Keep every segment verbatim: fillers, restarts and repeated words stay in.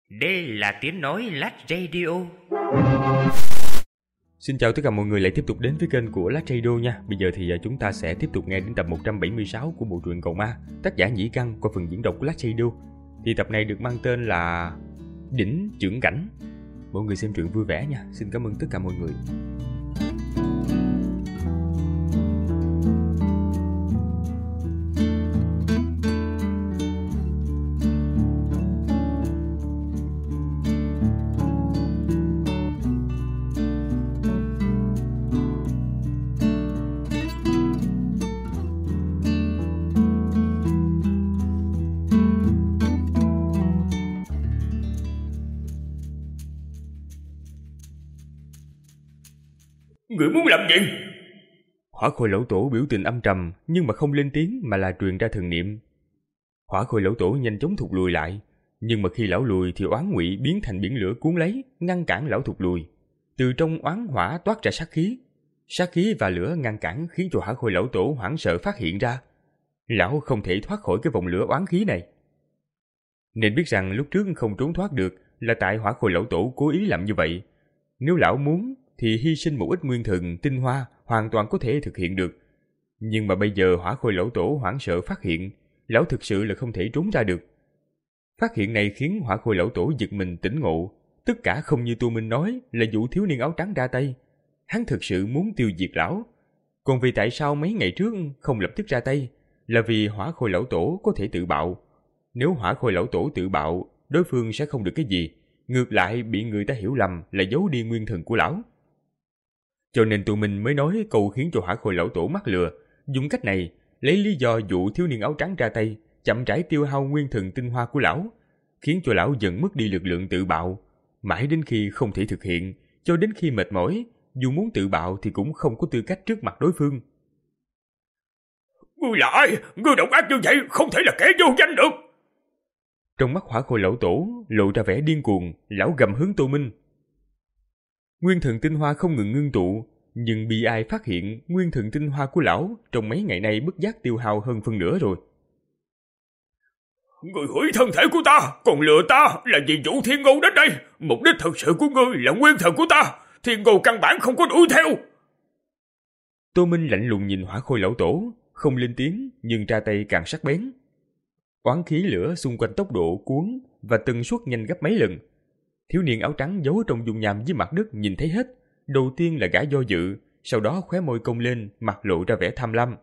Đây là tiếng nói Lát Radio. Xin chào tất cả mọi người lại tiếp tục đến với kênh của Lát Radio nha. Bây giờ thì chúng ta sẽ tiếp tục nghe đến tập một trăm bảy mươi sáu của bộ truyện Cầu Ma, tác giả Nhĩ Căn qua phần diễn đọc của Lát Radio. Thì tập này được mang tên là Đỉnh Chưởng Cảnh. Mọi người xem truyện vui vẻ nha. Xin cảm ơn tất cả mọi người. Người muốn làm gì? Hỏa Khôi Lão Tổ biểu tình âm trầm, nhưng mà không lên tiếng mà là truyền ra thần niệm. Hỏa Khôi Lão Tổ nhanh chóng thụt lùi lại, nhưng mà khi lão lùi thì oán ngụy biến thành biển lửa cuốn lấy, ngăn cản lão thụt lùi. Từ trong oán hỏa toát ra sát khí, sát khí và lửa ngăn cản khiến cho Hỏa Khôi Lão Tổ hoảng sợ phát hiện ra, lão không thể thoát khỏi cái vòng lửa oán khí này. Nên biết rằng lúc trước không trốn thoát được là tại Hỏa Khôi Lão Tổ cố ý làm như vậy. Nếu lão muốn thì hy sinh một ít nguyên thần tinh hoa hoàn toàn có thể thực hiện được. Nhưng mà bây giờ Hỏa Khôi Lão Tổ hoảng sợ phát hiện, lão thực sự là không thể trốn ra được. Phát hiện này khiến Hỏa Khôi Lão Tổ giật mình tỉnh ngộ, tất cả không như Tu Minh nói là vụ thiếu niên áo trắng ra tay. Hắn thực sự muốn tiêu diệt lão. Còn vì tại sao mấy ngày trước không lập tức ra tay, là vì Hỏa Khôi Lão Tổ có thể tự bạo. Nếu Hỏa Khôi Lão Tổ tự bạo, đối phương sẽ không được cái gì, ngược lại bị người ta hiểu lầm là giấu đi nguyên thần của lão. Cho nên tụi mình mới nói câu khiến cho Hỏa Khôi Lão Tổ mắc lừa, dùng cách này lấy lý do vụ thiếu niên áo trắng ra tay, chậm rãi tiêu hao nguyên thần tinh hoa của lão, khiến cho lão dần mất đi lực lượng tự bạo, mãi đến khi không thể thực hiện, cho đến khi mệt mỏi, dù muốn tự bạo thì cũng không có tư cách trước mặt đối phương. Ngươi là ai? Ngươi độc ác như vậy không thể là kẻ vô danh được. Trong mắt Hỏa Khôi Lão Tổ lộ ra vẻ điên cuồng, lão gầm hướng Tô Minh. Nguyên thần tinh hoa không ngừng ngưng tụ, nhưng bị ai phát hiện nguyên thần tinh hoa của lão trong mấy ngày nay bất giác tiêu hao hơn phân nửa rồi. Ngươi hủy thân thể của ta, còn lừa ta là vì vụ Thiên Ngô đến đây. Mục đích thật sự của ngươi là nguyên thần của ta. Thiên Ngô căn bản không có đuổi theo. Tô Minh lạnh lùng nhìn Hỏa Khôi Lão Tổ, không lên tiếng nhưng ra tay càng sắc bén. Oán khí lửa xung quanh tốc độ cuốn và tần suất nhanh gấp mấy lần. Thiếu niên áo trắng giấu trong dung nham dưới mặt đất nhìn thấy hết. Đầu tiên là gã do dự, sau đó khóe môi cong lên, mặt lộ ra vẻ tham lam.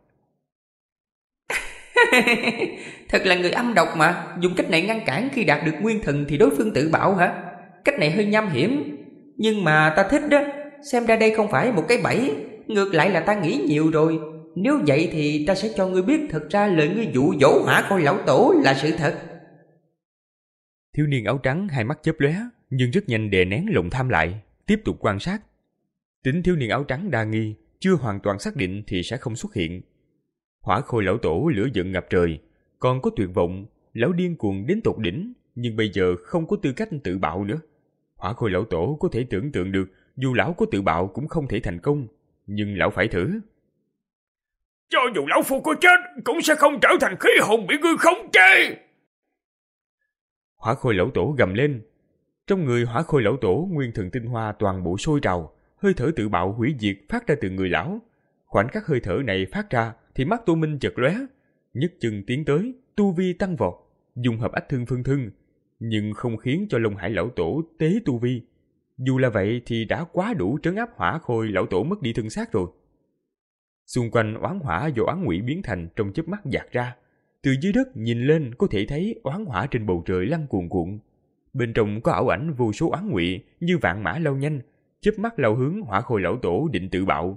Thật là người âm độc mà. Dùng cách này ngăn cản khi đạt được nguyên thần thì đối phương tự bạo hả? Cách này hơi nham hiểm, nhưng mà ta thích đó. Xem ra đây không phải một cái bẫy, ngược lại là ta nghĩ nhiều rồi. Nếu vậy thì ta sẽ cho ngươi biết thật ra lời ngươi dụ dỗ Hỏa Khôi Lão Tổ là sự thật. Thiếu niên áo trắng hai mắt chớp lóe, nhưng rất nhanh đè nén lòng tham lại, tiếp tục quan sát. Tính thiếu niên áo trắng đa nghi, chưa hoàn toàn xác định thì sẽ không xuất hiện. Hỏa Khôi Lão Tổ lửa giận ngập trời, còn có tuyệt vọng, lão điên cuồng đến tột đỉnh, nhưng bây giờ không có tư cách tự bạo nữa. Hỏa Khôi Lão Tổ có thể tưởng tượng được, dù lão có tự bạo cũng không thể thành công, nhưng lão phải thử. Cho dù lão phu có chết, cũng sẽ không trở thành khí hồn bị ngươi khống chế. Hỏa Khôi Lão Tổ gầm lên. Trong người Hỏa Khôi Lão Tổ nguyên thần tinh hoa toàn bộ sôi trào, hơi thở tự bạo hủy diệt phát ra từ người lão. Khoảnh khắc hơi thở này phát ra thì mắt Tô Minh chợt lóe, nhấc chân tiến tới, tu vi tăng vọt, dùng hợp ách thương phân thân, nhưng không khiến cho Long Hải Lão Tổ tế tu vi. Dù là vậy thì đã quá đủ trấn áp Hỏa Khôi Lão Tổ mất đi thân xác rồi. Xung quanh oán hỏa do oán ngụy biến thành trong chớp mắt dạt ra. Từ dưới đất nhìn lên có thể thấy oán hỏa trên bầu trời lăn cuồn cuộn. Bên trong có ảo ảnh vô số oán ngụy như vạn mã lao nhanh, chớp mắt lao hướng Hỏa Khôi Lão Tổ định tự bạo.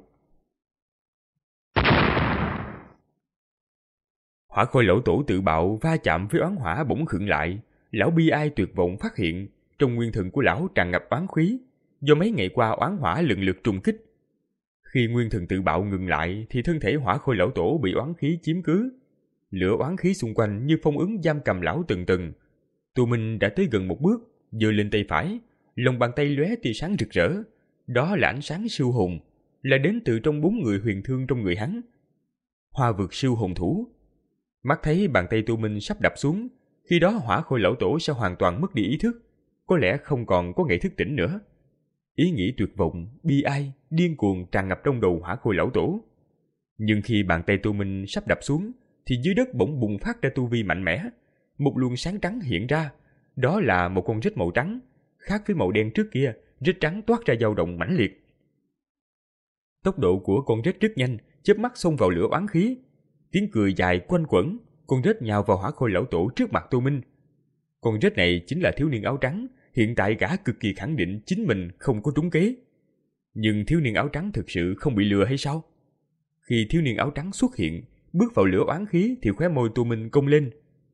Hỏa Khôi Lão Tổ tự bạo va chạm với oán hỏa bỗng khựng lại. Lão bi ai tuyệt vọng phát hiện trong nguyên thần của lão tràn ngập oán khí, do mấy ngày qua oán hỏa lần lượt trùng kích. Khi nguyên thần tự bạo ngừng lại thì thân thể Hỏa Khôi Lão Tổ bị oán khí chiếm cứ. Lửa oán khí xung quanh như phong ấn giam cầm lão từng từng. Tô Minh đã tới gần một bước, giơ lên tay phải, lòng bàn tay lóe tia sáng rực rỡ. Đó là ánh sáng siêu hồn, là đến từ trong bốn người huyền thương trong người hắn. Hoa vực siêu hồn thủ. Mắt thấy bàn tay Tô Minh sắp đập xuống, khi đó Hỏa Khôi Lão Tổ sẽ hoàn toàn mất đi ý thức. có lẽ không còn có ngày thức tỉnh nữa. Ý nghĩ tuyệt vọng, bi ai, điên cuồng tràn ngập trong đầu Hỏa Khôi lão tổ. Nhưng khi bàn tay Tô Minh sắp đập xuống, thì dưới đất bỗng bùng phát ra tu vi mạnh mẽ. Một luồng sáng trắng hiện ra, đó là một con rết màu trắng, khác với màu đen trước kia, rết trắng toát ra dao động mãnh liệt. Tốc độ của con rết rất nhanh, chớp mắt xông vào lửa oán khí. Tiếng cười dài quanh quẩn, con rết nhào vào Hỏa Khôi lão tổ trước mặt Tô Minh. Con rết này chính là thiếu niên áo trắng, hiện tại gã cực kỳ khẳng định chính mình không có trúng kế. Nhưng thiếu niên áo trắng thực sự không bị lừa hay sao? Khi thiếu niên áo trắng xuất hiện, bước vào lửa oán khí thì khóe môi Tô Minh cong lên.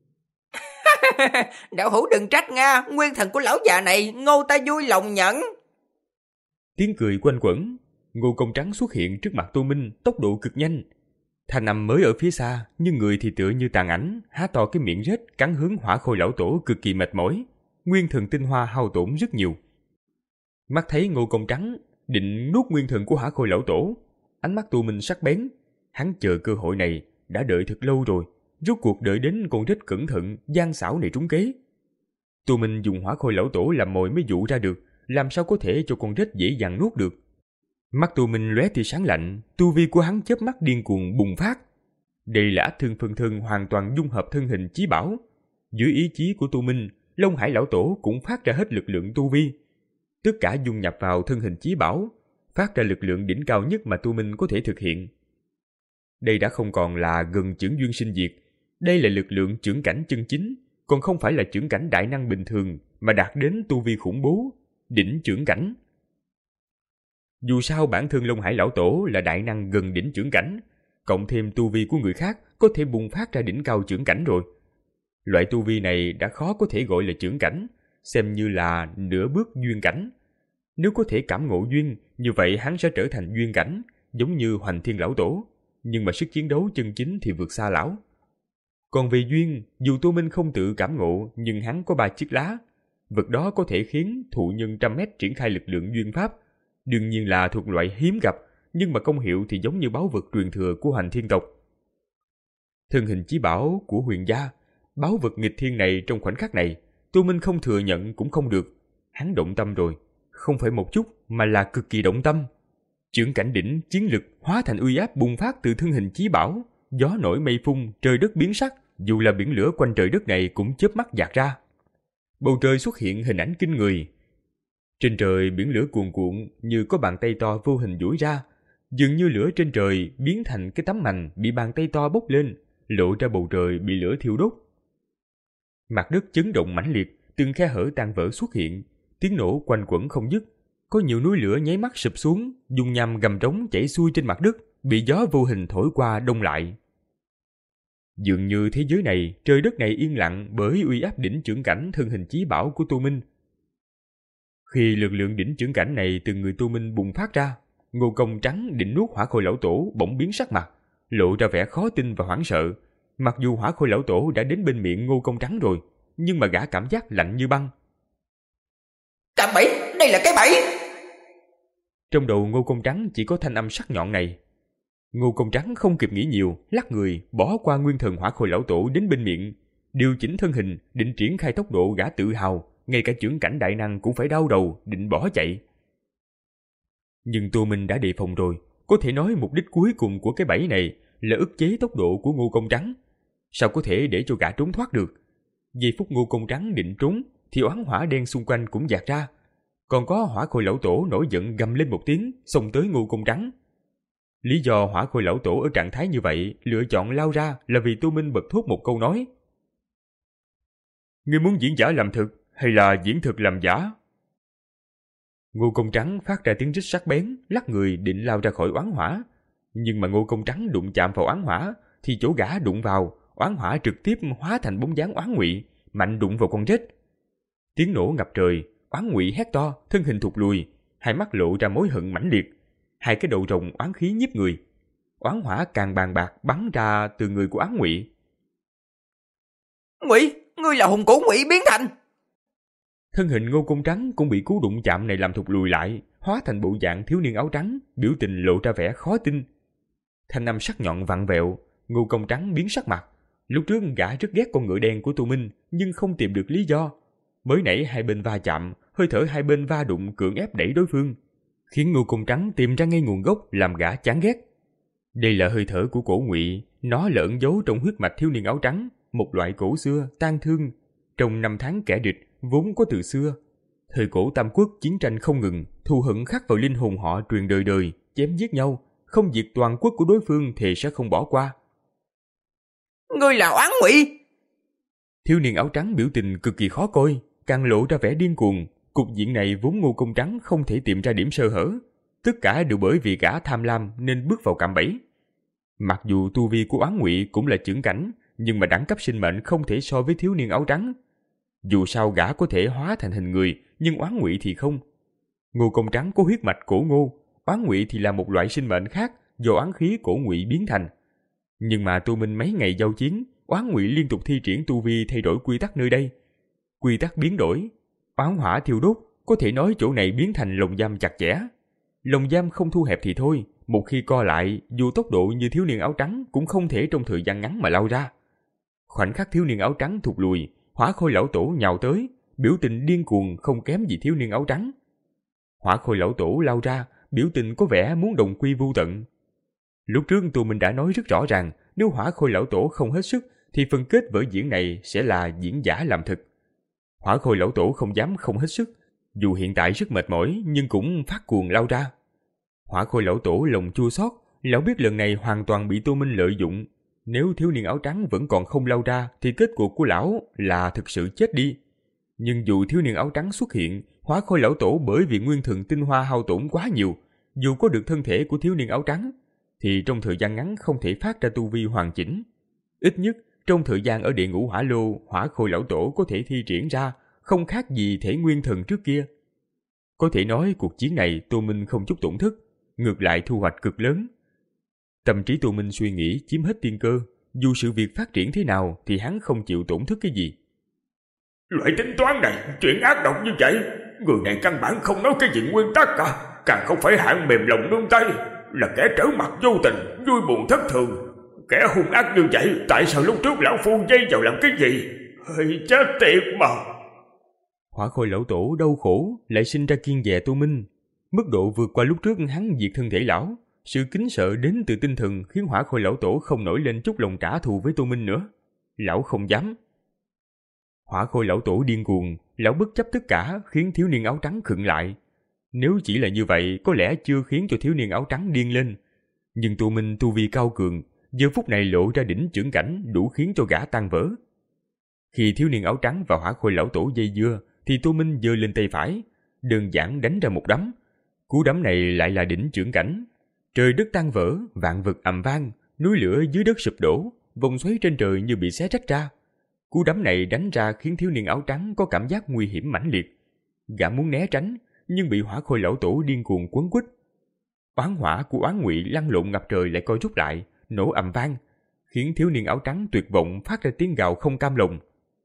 Đạo hữu đừng trách nga, nguyên thần của lão già này Ngô ta vui lòng nhận. Tiếng cười quanh quẩn, Ngô Công Trắng xuất hiện trước mặt Tô Minh, tốc độ cực nhanh. Thanh âm mới ở phía xa, nhưng người thì tựa như tàn ảnh, há to cái miệng rết cắn hướng Hỏa Khôi lão tổ cực kỳ mệt mỏi, nguyên thần tinh hoa hao tổn rất nhiều. Mắt thấy Ngô Công Trắng định nuốt nguyên thần của Hỏa Khôi lão tổ, ánh mắt Tô Minh sắc bén, hắn chờ cơ hội này đã đợi thật lâu rồi, rốt cuộc đợi đến con rết cẩn thận gian xảo này trúng kế. Tô Minh dùng Hỏa Khôi lão tổ làm mồi mới dụ ra được, làm sao có thể cho con rết dễ dàng nuốt được. Mắt Tô Minh lóe tia sáng lạnh, tu vi của hắn chớp mắt điên cuồng bùng phát. Đây là ác thương phân thân hoàn toàn dung hợp thân hình chí bảo. Dưới ý chí của Tô Minh, Long Hải lão tổ cũng phát ra hết lực lượng tu vi. Tất cả dung nhập vào thân hình chí bảo, phát ra lực lượng đỉnh cao nhất mà Tô Minh có thể thực hiện. Đây đã không còn là gần chưởng duyên sinh diệt, đây là lực lượng chưởng cảnh chân chính, còn không phải là chưởng cảnh đại năng bình thường mà đạt đến tu vi khủng bố, đỉnh chưởng cảnh. Dù sao bản thân Long Hải lão tổ là đại năng gần đỉnh chưởng cảnh, cộng thêm tu vi của người khác có thể bùng phát ra đỉnh cao chưởng cảnh rồi. Loại tu vi này đã khó có thể gọi là chưởng cảnh, xem như là nửa bước duyên cảnh. Nếu có thể cảm ngộ duyên, như vậy hắn sẽ trở thành duyên cảnh, giống như Hoành Thiên lão tổ, nhưng mà sức chiến đấu chân chính thì vượt xa lão. Còn về duyên, dù Tô Minh không tự cảm ngộ, nhưng hắn có ba chiếc lá. Vật đó có thể khiến thụ nhân trăm mét triển khai lực lượng duyên pháp. Đương nhiên là thuộc loại hiếm gặp, nhưng mà công hiệu thì giống như báu vật truyền thừa của Hoành Thiên tộc. Thân hình chí bảo của Huyền gia, báu vật nghịch thiên này trong khoảnh khắc này, Tô Minh không thừa nhận cũng không được. Hắn động tâm rồi, không phải một chút mà là cực kỳ động tâm. Chưởng cảnh đỉnh chiến lực hóa thành uy áp bùng phát từ thân hình chí bảo, gió nổi mây phun, trời đất biến sắc, dù là biển lửa quanh trời đất này cũng chớp mắt dạt ra. Bầu trời xuất hiện hình ảnh kinh người. Trên trời biển lửa cuồn cuộn như có bàn tay to vô hình duỗi ra, dường như lửa trên trời biến thành cái tấm mành bị bàn tay to bốc lên, lộ ra bầu trời bị lửa thiêu đốt. Mặt đất chấn động mãnh liệt, từng khe hở tan vỡ xuất hiện, tiếng nổ quanh quẩn không dứt. Có nhiều núi lửa nháy mắt sụp xuống, dung nham gầm trống chảy xuôi trên mặt đất, bị gió vô hình thổi qua đông lại. Dường như thế giới này, trời đất này yên lặng bởi uy áp đỉnh chưởng cảnh thân hình chí bảo của Tô Minh. Khi lực lượng đỉnh chưởng cảnh này từ người Tô Minh bùng phát ra, Ngô Công Trắng định nuốt Hỏa Khôi lão tổ bỗng biến sắc mặt, lộ ra vẻ khó tin và hoảng sợ. Mặc dù Hỏa Khôi lão tổ đã đến bên miệng Ngô Công Trắng rồi, nhưng mà gã cảm giác lạnh như băng. Cạm bẫy, đây là cái bẫy! Trong đầu Ngô Công Trắng chỉ có thanh âm sắc nhọn này. Ngô Công Trắng không kịp nghĩ nhiều, lắc người, bỏ qua nguyên thần Hỏa Khôi lão tổ đến bên miệng, điều chỉnh thân hình, định triển khai tốc độ. Gã tự hào, ngay cả chưởng cảnh đại năng cũng phải đau đầu, định bỏ chạy. Nhưng Tô Minh đã đề phòng rồi, có thể nói mục đích cuối cùng của cái bẫy này là ức chế tốc độ của Ngô Công Trắng. Sao có thể để cho gã trốn thoát được? Giây phút Ngô Công Trắng định trốn, thì oán hỏa đen xung quanh cũng dạt ra. Còn có Hỏa Khôi lão tổ nổi giận gầm lên một tiếng, xông tới Ngô Công Trắng. Lý do Hỏa Khôi lão tổ ở trạng thái như vậy lựa chọn lao ra là vì Tô Minh bật thốt một câu nói: "Ngươi muốn diễn giả làm thực hay là diễn thực làm giả?" Ngô Công Trắng phát ra tiếng rít sắc bén, lắc người định lao ra khỏi oán hỏa. Nhưng mà Ngô Công Trắng đụng chạm vào oán hỏa, thì chỗ gã đụng vào, oán hỏa trực tiếp hóa thành bóng dáng oán ngụy, mạnh đụng vào con rết. Tiếng nổ ngập trời, oán ngụy hét to, thân hình thụt lùi, hai mắt lộ ra mối hận mãnh liệt, hai cái đầu rồng oán khí nhiếp người. Oán hỏa càng bàn bạc bắn ra từ người của oán ngụy. "Ngụy, ngươi là hùng cổ ngụy biến thành!" Thân hình Ngô Công Trắng cũng bị cú đụng chạm này làm thụt lùi lại, hóa thành bộ dạng thiếu niên áo trắng, biểu tình lộ ra vẻ khó tin. Thanh âm sắc nhọn vặn vẹo, Ngô Công Trắng biến sắc mặt. Lúc trước gã rất ghét con ngựa đen của Tô Minh, nhưng không tìm được lý do. Mới nãy hai bên va chạm, hơi thở hai bên va đụng cưỡng ép đẩy đối phương, khiến Ngô Công Trắng tìm ra ngay nguồn gốc làm gã chán ghét. Đây là hơi thở của cổ Ngụy, nó là ẩn giấu trong huyết mạch thiếu niên áo trắng, một loại cổ xưa tang thương trong năm tháng kẻ địch vốn có từ xưa. Thời cổ Tam Quốc chiến tranh không ngừng, thù hận khắc vào linh hồn họ truyền đời đời, chém giết nhau, không diệt toàn quốc của đối phương thì sẽ không bỏ qua. Ngươi là Oán Ngụy? Thiếu niên áo trắng biểu tình cực kỳ khó coi, càng lộ ra vẻ điên cuồng. Cục diện này vốn Ngô Công Trắng không thể tìm ra điểm sơ hở, tất cả đều bởi vì gã tham lam nên bước vào cạm bẫy. Mặc dù tu vi của Oán Ngụy cũng là chưởng cảnh, nhưng mà đẳng cấp sinh mệnh không thể so với thiếu niên áo trắng. Dù sao gã có thể hóa thành hình người, nhưng Oán Ngụy thì không. Ngô Công Trắng có huyết mạch cổ Ngô, Oán Ngụy thì là một loại sinh mệnh khác do oán khí cổ Ngụy biến thành. Nhưng mà Tô Minh mấy ngày giao chiến, Oán Ngụy liên tục thi triển tu vi thay đổi quy tắc nơi đây. Quy tắc biến đổi, oán hỏa thiêu đốt, có thể nói chỗ này biến thành lồng giam chặt chẽ. Lồng giam không thu hẹp thì thôi, một khi co lại, dù tốc độ như thiếu niên áo trắng cũng không thể trong thời gian ngắn mà lao ra. Khoảnh khắc thiếu niên áo trắng thụt lùi, Hỏa Khôi lão tổ nhào tới, biểu tình điên cuồng không kém gì thiếu niên áo trắng. Hỏa Khôi lão tổ lao ra, biểu tình có vẻ muốn đồng quy vu tận. Lúc trước tụi mình đã nói rất rõ ràng, nếu Hỏa Khôi lão tổ không hết sức, thì phần kết vở diễn này sẽ là diễn giả làm thực. Hỏa Khôi lão tổ không dám không hết sức, dù hiện tại rất mệt mỏi nhưng cũng phát cuồng lao ra. Hỏa Khôi lão tổ lòng chua xót, lão biết lần này hoàn toàn bị Tô Minh lợi dụng. Nếu thiếu niên áo trắng vẫn còn không lao ra thì kết cục của lão là thực sự chết đi. Nhưng dù thiếu niên áo trắng xuất hiện, Hỏa Khôi lão tổ bởi vì nguyên thần tinh hoa hao tổn quá nhiều, dù có được thân thể của thiếu niên áo trắng, thì trong thời gian ngắn không thể phát ra tu vi hoàn chỉnh. Ít nhất, trong thời gian ở địa ngũ hỏa lô, Hỏa Khôi lão tổ có thể thi triển ra, không khác gì thể nguyên thần trước kia. Có thể nói cuộc chiến này Tô Minh không chút tổn thất, ngược lại thu hoạch cực lớn. Tâm trí Tô Minh suy nghĩ chiếm hết tiên cơ, dù sự việc phát triển thế nào thì hắn không chịu tổn thất cái gì. Loại tính toán này, chuyện ác độc như vậy, người này căn bản không nói cái gì nguyên tắc cả, càng không phải hạng mềm lòng nương tay, là kẻ trở mặt vô tình, vui buồn thất thường. Kẻ hung ác như vậy, tại sao lúc trước lão phu dây vào làm cái gì? Hơi chết tiệt mà. Hỏa Khôi lão tổ đau khổ, lại sinh ra kiên dè Tô Minh. Mức độ vượt qua lúc trước hắn diệt thân thể lão, sự kính sợ đến từ tinh thần khiến Hỏa Khôi lão tổ không nổi lên chút lòng trả thù với Tô Minh nữa. Lão không dám. Hỏa Khôi lão tổ điên cuồng, lão bất chấp tất cả khiến thiếu niên áo trắng khựng lại. Nếu chỉ là như vậy, có lẽ chưa khiến cho thiếu niên áo trắng điên lên. Nhưng Tô Minh tu vi cao cường, giờ phút này lộ ra đỉnh chưởng cảnh đủ khiến cho gã tan vỡ. Khi thiếu niên áo trắng và Hỏa Khôi lão tổ dây dưa, thì Tô Minh giơ lên tay phải, đơn giản đánh ra một đấm. Cú đấm này lại là đỉnh chưởng cảnh. Trời đất tan vỡ, vạn vật ầm vang, núi lửa dưới đất sụp đổ, vòng xoáy trên trời như bị xé rách ra. Cú đấm này đánh ra khiến thiếu niên áo trắng có cảm giác nguy hiểm mãnh liệt. Gã muốn né tránh, nhưng bị Hỏa Khôi lão tổ điên cuồng quấn quýt. Oán hỏa của Oán Ngụy lăn lộn ngập trời lại co rút lại, nổ ầm vang, khiến thiếu niên áo trắng tuyệt vọng phát ra tiếng gào không cam lòng.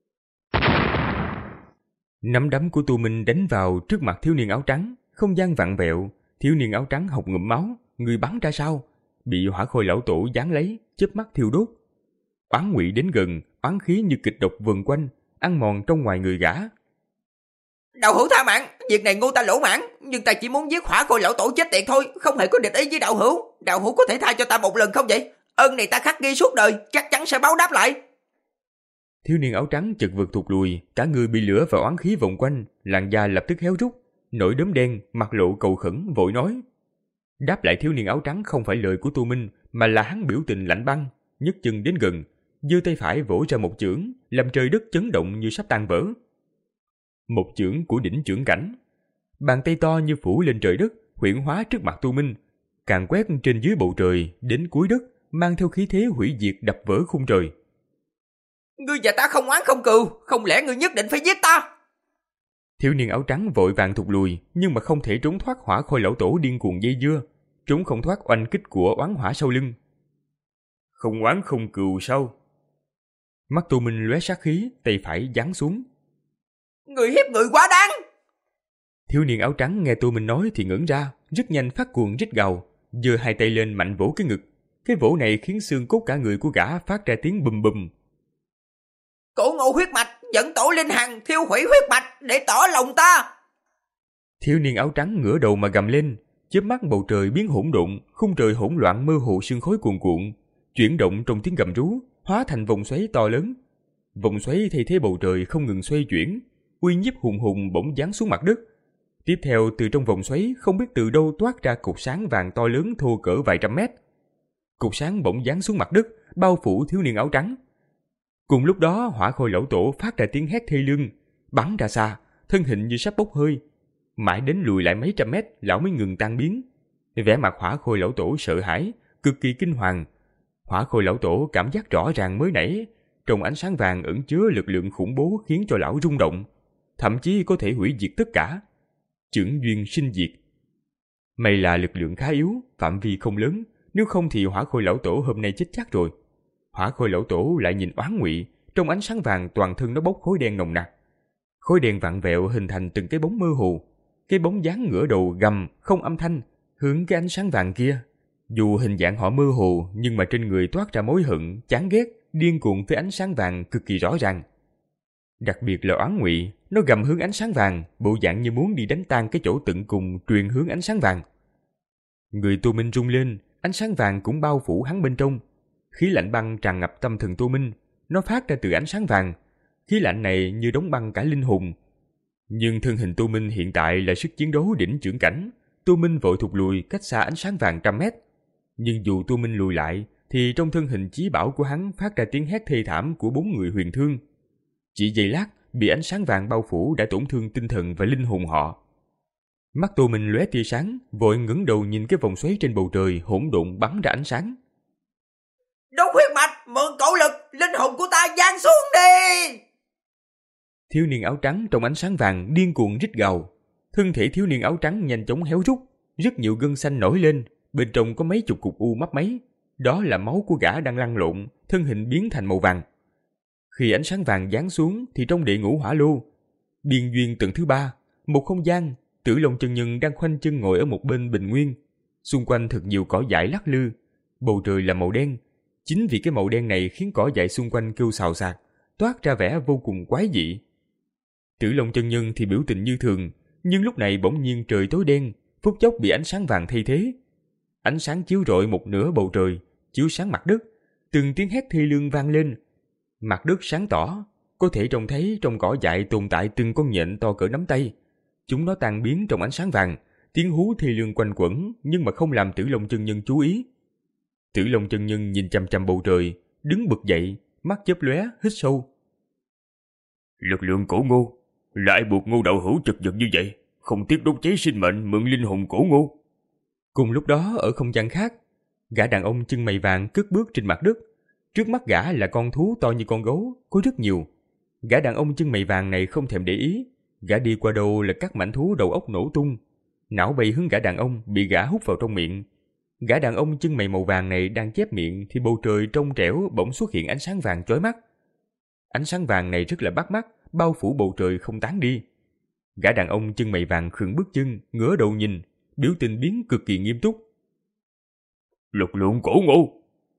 Nắm đấm của Tô Minh đánh vào trước mặt thiếu niên áo trắng, không gian vặn vẹo, thiếu niên áo trắng hộc ngụm máu, người bắn ra sau, bị Hỏa Khôi lão tổ giáng lấy, chớp mắt thiêu đốt. Oán Ngụy đến gần, oán khí như kịch độc vần quanh, ăn mòn trong ngoài người gã. Đạo hữu tha mạng, việc này Ngô ta lỗ mãn, nhưng ta chỉ muốn giết Hỏa Khôi lão tổ chết tiệt thôi, không hề có địch ý với đạo hữu. Đạo hữu có thể tha cho ta một lần không vậy? Ơn này ta khắc ghi suốt đời, chắc chắn sẽ báo đáp lại. Thiếu niên áo trắng chật vật thụt lùi, cả người bị lửa và oán khí vòng quanh, làn da lập tức héo rút, nổi đốm đen, mặt lộ cầu khẩn vội nói. Đáp lại thiếu niên áo trắng không phải lời của Tô Minh, mà là hắn biểu tình lạnh băng, nhấc chân đến gần, giơ tay phải vỗ ra một chưởng, làm trời đất chấn động như sắp tan vỡ. Một chưởng của đỉnh chưởng cảnh, bàn tay to như phủ lên trời đất, huyễn hóa trước mặt Tô Minh, càng quét trên dưới bầu trời đến cuối đất, mang theo khí thế hủy diệt đập vỡ khung trời. Ngươi và ta không oán không cừu, không lẽ ngươi nhất định phải giết ta? Thiếu niên áo trắng vội vàng thụt lùi, nhưng mà không thể trốn thoát Hỏa Khôi lão tổ điên cuồng dây dưa, trốn không thoát oanh kích của oán hỏa sau lưng. Không oán không cừu sao? Mắt Tô Minh lóe sát khí, tay phải giáng xuống. Người hiếp người quá đáng! Thiếu niên áo trắng nghe Tô Minh nói thì ngẩn ra, rất nhanh phát cuồng rít gào, giơ hai tay lên mạnh vỗ cái ngực. Cái vỗ này khiến xương cốt cả người của gã phát ra tiếng bùm bùm. Cổ Ngô huyết mạch, dẫn tổ linh hằng thiêu hủy huyết mạch để tỏ lòng ta. Thiếu niên áo trắng ngửa đầu mà gầm lên, chớp mắt bầu trời biến hỗn độn, khung trời hỗn loạn mơ hồ sương khói cuồn cuộn, chuyển động trong tiếng gầm rú, hóa thành vòng xoáy to lớn. Vòng xoáy thay thế bầu trời không ngừng xoay chuyển, uy nhiếp hùng hùng bỗng giáng xuống mặt đất. Tiếp theo từ trong vòng xoáy không biết từ đâu toát ra cột sáng vàng to lớn thô cỡ vài trăm mét. Cột sáng bỗng giáng xuống mặt đất, bao phủ thiếu niên áo trắng. Cùng lúc đó Hỏa Khôi lão tổ phát ra tiếng hét thê lương, bắn ra xa, thân hình như sắp bốc hơi. Mãi đến lùi lại mấy trăm mét, lão mới ngừng tan biến. Vẻ mặt Hỏa Khôi lão tổ sợ hãi, cực kỳ kinh hoàng. Hỏa Khôi lão tổ cảm giác rõ ràng mới nãy, trong ánh sáng vàng ẩn chứa lực lượng khủng bố khiến cho lão rung động, thậm chí có thể hủy diệt tất cả. Chưởng duyên sinh diệt. May là lực lượng khá yếu, phạm vi không lớn, nếu không thì Hỏa Khôi lão tổ hôm nay chết chắc rồi. Hỏa Khôi lão tổ lại nhìn oán ngụy, trong ánh sáng vàng toàn thân nó bốc khối đen nồng nặc. Khối đen vặn vẹo hình thành từng cái bóng mơ hồ, cái bóng dáng ngửa đầu gầm không âm thanh hướng cái ánh sáng vàng kia. Dù hình dạng họ mơ hồ nhưng mà trên người toát ra mối hận, chán ghét, điên cuồng với ánh sáng vàng cực kỳ rõ ràng. Đặc biệt là oán ngụy, nó gầm hướng ánh sáng vàng, bộ dạng như muốn đi đánh tan cái chỗ tận cùng truyền hướng ánh sáng vàng. Người Tô Minh rung lên, ánh sáng vàng cũng bao phủ hắn bên trong. Khí lạnh băng tràn ngập tâm thần Tô Minh, nó phát ra từ ánh sáng vàng. Khí lạnh này như đóng băng cả linh hồn. Nhưng thân hình Tô Minh hiện tại là sức chiến đấu đỉnh chưởng cảnh. Tô Minh vội thụt lùi cách xa ánh sáng vàng trăm mét. Nhưng dù Tô Minh lùi lại, thì trong thân hình chí bảo của hắn phát ra tiếng hét thê thảm của bốn người huyền thương. Chỉ giây lát, bị ánh sáng vàng bao phủ đã tổn thương tinh thần và linh hồn họ. Mắt Tô Minh lóe tia sáng, vội ngẩng đầu nhìn cái vòng xoáy trên bầu trời hỗn độn bắn ra ánh sáng. Đốt huyết mạch, mượn cậu lực, linh hồn của ta giáng xuống đi! Thiếu niên áo trắng trong ánh sáng vàng điên cuồng rít gào. Thân thể thiếu niên áo trắng nhanh chóng héo rút, rất nhiều gân xanh nổi lên, bên trong có mấy chục cục u mấp máy. Đó là máu của gã đang lăn lộn, thân hình biến thành màu vàng. Khi ánh sáng vàng giáng xuống thì trong địa ngũ hỏa lô, biên duyên tầng thứ ba, một không gian, Tử Long chân nhân đang khoanh chân ngồi ở một bên bình nguyên. Xung quanh thật nhiều cỏ dại lắc lư, bầu trời là màu đen. Chính vì cái màu đen này khiến cỏ dại xung quanh kêu xào xạc, toát ra vẻ vô cùng quái dị. Tử Long chân nhân thì biểu tình như thường, nhưng lúc này bỗng nhiên trời tối đen, phút chốc bị ánh sáng vàng thay thế. Ánh sáng chiếu rọi một nửa bầu trời, chiếu sáng mặt đất, từng tiếng hét thê lương vang lên. Mặt đất sáng tỏ, có thể trông thấy trong cỏ dại tồn tại từng con nhện to cỡ nắm tay. Chúng nó tan biến trong ánh sáng vàng, tiếng hú thê lương quanh quẩn nhưng mà không làm Tử Long chân nhân chú ý. Tử Long chân nhân nhìn chằm chằm bầu trời, đứng bật dậy, mắt chớp lóe, hít sâu. Lực lượng cổ Ngô, lại buộc Ngô đạo hữu chật vật như vậy, không tiếc đốt cháy sinh mệnh mượn linh hồn cổ Ngô. Cùng lúc đó ở không gian khác, gã đàn ông chân mày vàng cất bước trên mặt đất. Trước mắt gã là con thú to như con gấu, có rất nhiều. Gã đàn ông chân mày vàng này không thèm để ý, gã đi qua đâu là các mảnh thú đầu óc nổ tung. Não bay hướng gã đàn ông bị gã hút vào trong miệng. Gã đàn ông chân mày màu vàng này đang chép miệng thì bầu trời trong trẻo bỗng xuất hiện ánh sáng vàng chói mắt. Ánh sáng vàng này rất là bắt mắt, bao phủ bầu trời không tán đi. Gã đàn ông chân mày vàng khựng bước chân, ngửa đầu nhìn, biểu tình biến cực kỳ nghiêm túc. Lực lượng cổ Ngô.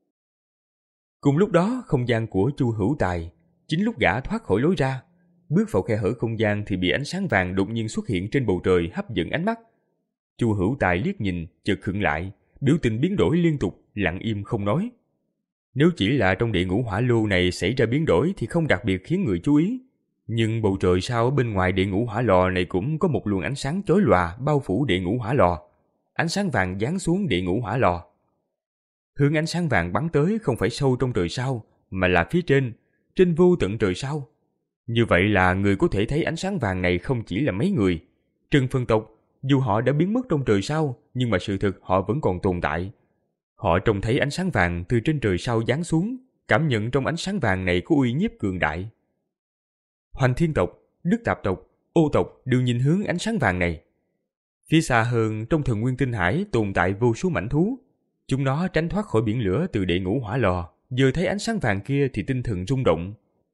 Cùng lúc đó không gian của Chu Hữu Tài, chính lúc gã thoát khỏi lối ra, bước vào khe hở không gian thì bị ánh sáng vàng đột nhiên xuất hiện trên bầu trời hấp dẫn ánh mắt. Chu Hữu Tài liếc nhìn, chợt khựng lại, biểu tình biến đổi liên tục, lặng im không nói. Nếu chỉ là trong địa ngũ hỏa lô này xảy ra biến đổi thì không đặc biệt khiến người chú ý. Nhưng bầu trời sao ở bên ngoài địa ngũ hỏa lò này cũng có một luồng ánh sáng chói lòa bao phủ địa ngũ hỏa lò. Ánh sáng vàng giáng xuống địa ngũ hỏa lò. Hướng ánh sáng vàng bắn tới không phải sâu trong trời sao, mà là phía trên, trên vô tận trời sao. Như vậy là người có thể thấy ánh sáng vàng này không chỉ là mấy người. Trần Phân tộc, dù họ đã biến mất trong trời sao, nhưng mà sự thực họ vẫn còn tồn tại. Họ trông thấy ánh sáng vàng từ trên trời sao giáng xuống, cảm nhận trong ánh sáng vàng này có uy nhiếp cường đại. Hoành Thiên tộc, Đức Tạp tộc, Ô tộc đều nhìn hướng ánh sáng vàng này. Phía xa hơn, trong Thần Nguyên Tinh Hải tồn tại vô số mảnh thú. Chúng nó tránh thoát khỏi biển lửa từ địa ngũ hỏa lò, vừa thấy ánh sáng vàng kia thì tinh thần rung động.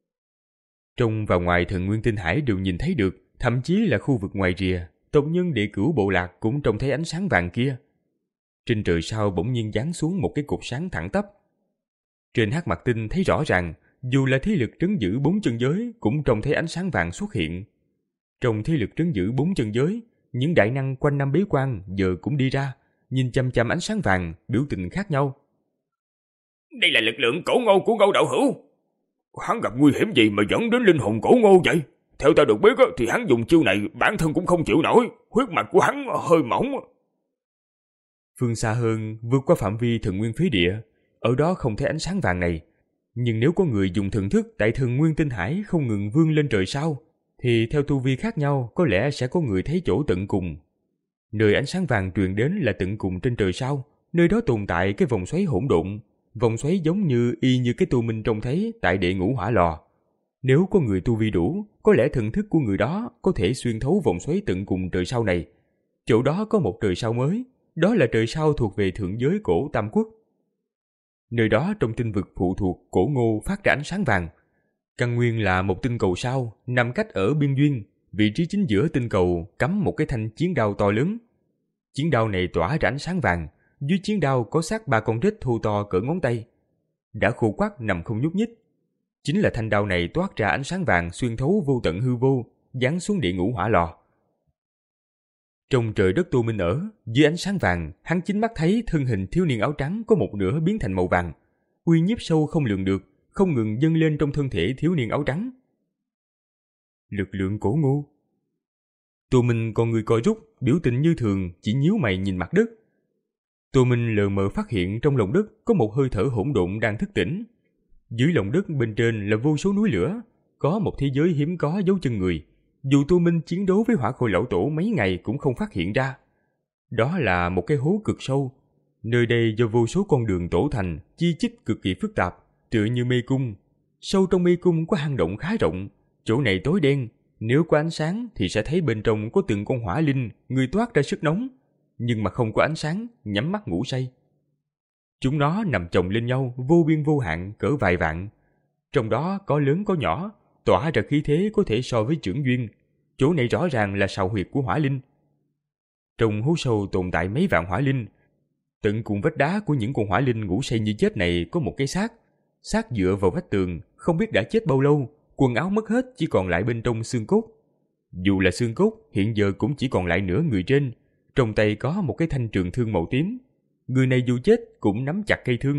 Trong và ngoài Thần Nguyên Tinh Hải đều nhìn thấy được, thậm chí là khu vực ngoài rìa, tộc nhân địa cửu bộ lạc cũng trông thấy ánh sáng vàng kia. Trên trời sao bỗng nhiên giáng xuống một cái cột sáng thẳng tắp. Trên Hắc Mặc Tinh thấy rõ ràng, Dù là thế lực trấn giữ bốn chân giới cũng trông thấy ánh sáng vàng xuất hiện. Trong thế lực trấn giữ bốn chân giới, những đại năng quanh năm bế quan giờ cũng đi ra, nhìn chăm chăm ánh sáng vàng, biểu tình khác nhau. Đây là lực lượng cổ ngô của Ngô đạo hữu. Hắn gặp nguy hiểm gì mà dẫn đến linh hồn cổ ngô vậy? Theo ta được biết thì hắn dùng chiêu này bản thân cũng không chịu nổi, huyết mạch của hắn hơi mỏng. Phương xa hơn, vượt qua phạm vi thần nguyên phế địa, ở đó không thấy ánh sáng vàng này. Nhưng nếu có người dùng thần thức tại thần nguyên tinh hải không ngừng vươn lên trời sao, thì theo tu vi khác nhau có lẽ sẽ có người thấy chỗ tận cùng. Nơi ánh sáng vàng truyền đến là tận cùng trên trời sao, nơi đó tồn tại cái vòng xoáy hỗn độn, vòng xoáy giống như y như cái tu minh trông thấy tại đệ ngũ hỏa lò. Nếu có người tu vi đủ, có lẽ thần thức của người đó có thể xuyên thấu vòng xoáy tận cùng trời sao này. Chỗ đó có một trời sao mới, đó là trời sao thuộc về thượng giới cổ Tam Quốc. Nơi đó trong tinh vực phụ thuộc cổ Ngô phát ra ánh sáng vàng. Căn nguyên là một tinh cầu sao, nằm cách ở biên duyên, vị trí chính giữa tinh cầu cắm một cái thanh chiến đao to lớn. Chiến đao này tỏa ra ánh sáng vàng, dưới chiến đao có xác ba con rết thô to cỡ ngón tay. Đã khô quắt nằm không nhúc nhích. Chính là thanh đao này toát ra ánh sáng vàng xuyên thấu vô tận hư vô, giáng xuống địa ngũ hỏa lò. Trong trời đất Tô Minh ở, dưới ánh sáng vàng, hắn chính mắt thấy thân hình thiếu niên áo trắng có một nửa biến thành màu vàng. Uy nhiếp sâu không lường được, không ngừng dâng lên trong thân thể thiếu niên áo trắng. Lực lượng cổ Ngô. Tô Minh còn người co rút, biểu tình như thường, chỉ nhíu mày nhìn mặt đất. Tô Minh lờ mờ phát hiện trong lòng đất có một hơi thở hỗn độn đang thức tỉnh. Dưới lòng đất bên trên là vô số núi lửa, có một thế giới hiếm có dấu chân người. Dù Tô Minh chiến đấu với Hỏa Khôi lão tổ mấy ngày cũng không phát hiện ra. Đó là một cái hố cực sâu. Nơi đây do vô số con đường tổ thành, chi chít cực kỳ phức tạp, tựa như mê cung. Sâu trong mê cung có hang động khá rộng, chỗ này tối đen. Nếu có ánh sáng thì sẽ thấy bên trong có từng con hỏa linh, người toát ra sức nóng. Nhưng mà không có ánh sáng, nhắm mắt ngủ say. Chúng nó nằm chồng lên nhau, vô biên vô hạn, cỡ vài vạn. Trong đó có lớn có nhỏ, tỏa ra khí thế có thể so với chưởng duyên. Chỗ này rõ ràng là sào huyệt của hỏa linh. Trong hố sâu tồn tại mấy vạn hỏa linh. Tận cùng vách đá của những con hỏa linh ngủ say như chết này có một cái xác. Xác dựa vào vách tường, không biết đã chết bao lâu, quần áo mất hết chỉ còn lại bên trong xương cốt. Dù là xương cốt, hiện giờ cũng chỉ còn lại nửa người trên. Trong tay có một cái thanh trường thương màu tím. Người này dù chết cũng nắm chặt cây thương.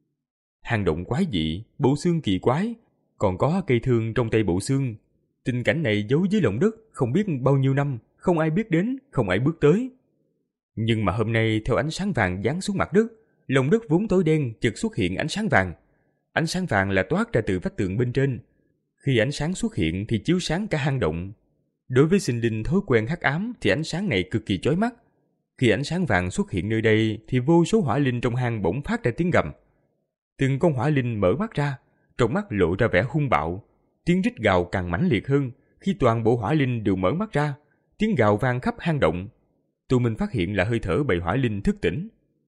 Hang động quái dị, bộ xương kỳ quái, còn có cây thương trong tay bộ xương. Tình cảnh này giấu dưới lòng đất không biết bao nhiêu năm, không ai biết đến, không ai bước tới. Nhưng mà hôm nay theo ánh sáng vàng giáng xuống mặt đất, lòng đất vốn tối đen chợt xuất hiện ánh sáng vàng. Ánh sáng vàng là toát ra từ vách tường bên trên. Khi ánh sáng xuất hiện thì chiếu sáng cả hang động. Đối với sinh linh thói quen hắc ám thì ánh sáng này cực kỳ chói mắt. Khi ánh sáng vàng xuất hiện nơi đây thì vô số hỏa linh trong hang bỗng phát ra tiếng gầm. Từng con hỏa linh mở mắt ra, trong mắt lộ ra vẻ hung bạo. Tiếng rít gào càng mãnh liệt hơn khi toàn bộ hỏa linh đều mở mắt ra. Tiếng gào vang khắp hang động. Tô Minh phát hiện là hơi thở bầy hỏa linh thức tỉnh.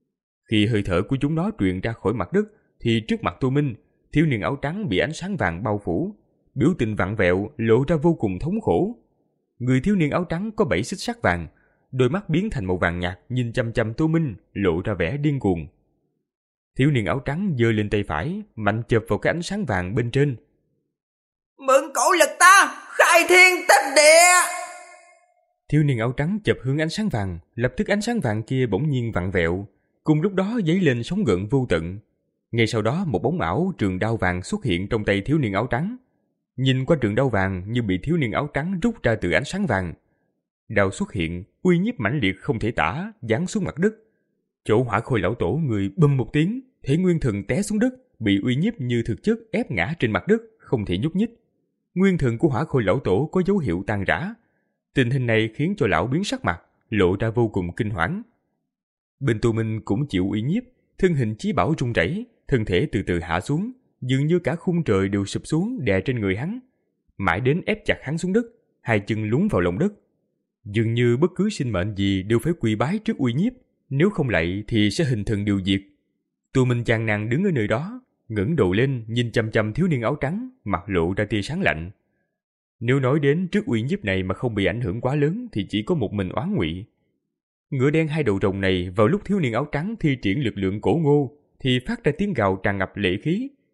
Khi hơi thở của chúng nó truyền ra khỏi mặt đất thì trước mặt Tô Minh, thiếu niên áo trắng bị ánh sáng vàng bao phủ, biểu tình vặn vẹo lộ ra vô cùng thống khổ. Người thiếu niên áo trắng có bảy xích sắt vàng, đôi mắt biến thành màu vàng nhạt nhìn chăm chăm Tô Minh, lộ ra vẻ điên cuồng. Thiếu niên áo trắng giơ lên tay phải, mạnh chộp vào cái ánh sáng vàng bên trên. Mượn cổ lực ta, khai thiên tích địa! Thiếu niên áo trắng chộp hướng ánh sáng vàng, lập tức ánh sáng vàng kia bỗng nhiên vặn vẹo, cùng lúc đó dấy lên sóng gợn vô tận. Ngay sau đó một bóng ảo trường đao vàng xuất hiện trong tay thiếu niên áo trắng. Nhìn qua trường đao vàng như bị thiếu niên áo trắng rút ra từ ánh sáng vàng. Đao xuất hiện, uy nhiếp mãnh liệt không thể tả, giáng xuống mặt đất. Chỗ Hỏa Khôi lão tổ người bầm một tiếng, thể nguyên thần té xuống đất, bị uy nhiếp như thực chất ép ngã trên mặt đất, không thể nhúc nhích. Nguyên thần của Hỏa Khôi lão tổ có dấu hiệu tan rã. Tình hình này khiến cho lão biến sắc mặt, lộ ra vô cùng kinh hoảng. Bên Tô Minh cũng chịu uy nhiếp, thân hình chí bảo run rẩy, thân thể từ từ hạ xuống, dường như cả khung trời đều sụp xuống đè trên người hắn, mãi đến ép chặt hắn xuống đất, hai chân lún vào lòng đất. Dường như bất cứ sinh mệnh gì đều phải quỳ bái trước uy nhiếp, nếu không lạy thì sẽ hình thần điều diệt. Tô Minh chán nản đứng ở nơi đó, ngẩng đầu lên nhìn chằm chằm thiếu niên áo trắng, mặt lộ ra tia sáng lạnh. Nếu nói đến trước uy nhiếp này mà không bị ảnh hưởng quá lớn thì chỉ có một mình Oán Ngụy. Ngựa đen hai đầu rồng này vào lúc thiếu niên áo trắng thi triển lực lượng cổ Ngô thì phát ra tiếng gào tràn ngập lệ khí.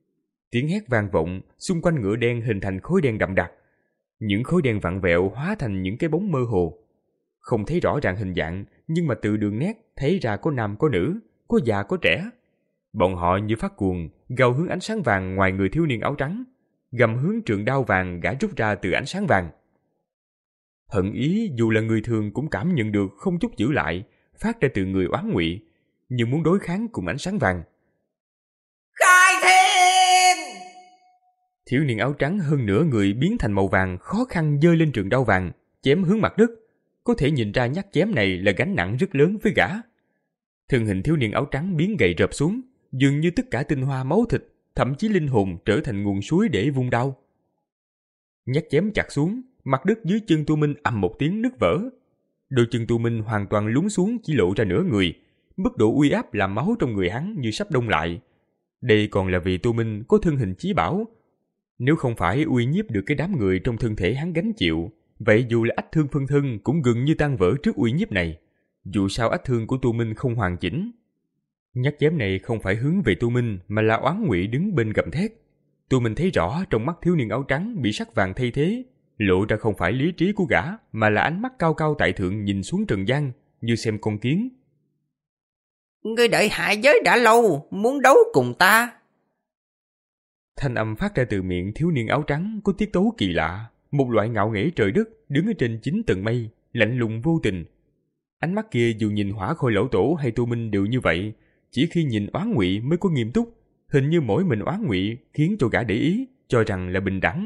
Tiếng hét vang vọng, xung quanh ngựa đen hình thành khối đen đậm đặc. Những khối đen vặn vẹo hóa thành những cái bóng mơ hồ. Không thấy rõ ràng hình dạng, nhưng mà từ đường nét thấy ra có nam có nữ, có già có trẻ. Bọn họ như phát cuồng, gào hướng ánh sáng vàng ngoài người thiếu niên áo trắng, gầm hướng trường đao vàng gã rút ra từ ánh sáng vàng. Hận ý dù là người thường cũng cảm nhận được không chút giữ lại, phát ra từ người oán ngụy, như muốn đối kháng cùng ánh sáng vàng. Khai thiên! Thiếu niên áo trắng hơn nửa người biến thành màu vàng, khó khăn giơ lên trường đao vàng, chém hướng mặt đất. Có thể nhìn ra nhát chém này là gánh nặng rất lớn với gã. Thân hình thiếu niên áo trắng biến gầy rợp xuống, dường như tất cả tinh hoa máu thịt, thậm chí linh hồn trở thành nguồn suối để vung đao. Nhát chém chặt xuống, mặt đất dưới chân Tu Minh ầm một tiếng nứt vỡ. Đôi chân Tu Minh hoàn toàn lún xuống, chỉ lộ ra nửa người. Mức độ uy áp làm máu trong người hắn như sắp đông lại. Đây còn là vì Tu Minh có thân hình chí bảo. Nếu không phải uy nhiếp được cái đám người trong thân thể hắn gánh chịu, vậy dù là ách thương phân thân cũng gần như tan vỡ trước uy nhiếp này. Dù sao ách thương của Tu Minh không hoàn chỉnh. Nhát chém này không phải hướng về Tu Minh mà là oán ngụy đứng bên gầm thét. Tu Minh thấy rõ trong mắt thiếu niên áo trắng bị sắc vàng thay thế, lộ ra không phải lý trí của gã mà là ánh mắt cao cao tại thượng nhìn xuống trần gian như xem con kiến. Ngươi đợi hạ giới đã lâu, muốn đấu cùng ta? Thanh âm phát ra từ miệng thiếu niên áo trắng có tiết tấu kỳ lạ, một loại ngạo nghễ trời đất đứng ở trên chín tầng mây, lạnh lùng vô tình. Ánh mắt kia dù nhìn Hỏa Khôi Lão Tổ hay Tu Minh đều như vậy, chỉ khi nhìn oán ngụy mới có nghiêm túc. Hình như mỗi mình oán ngụy khiến cho gã để ý, cho rằng là bình đẳng.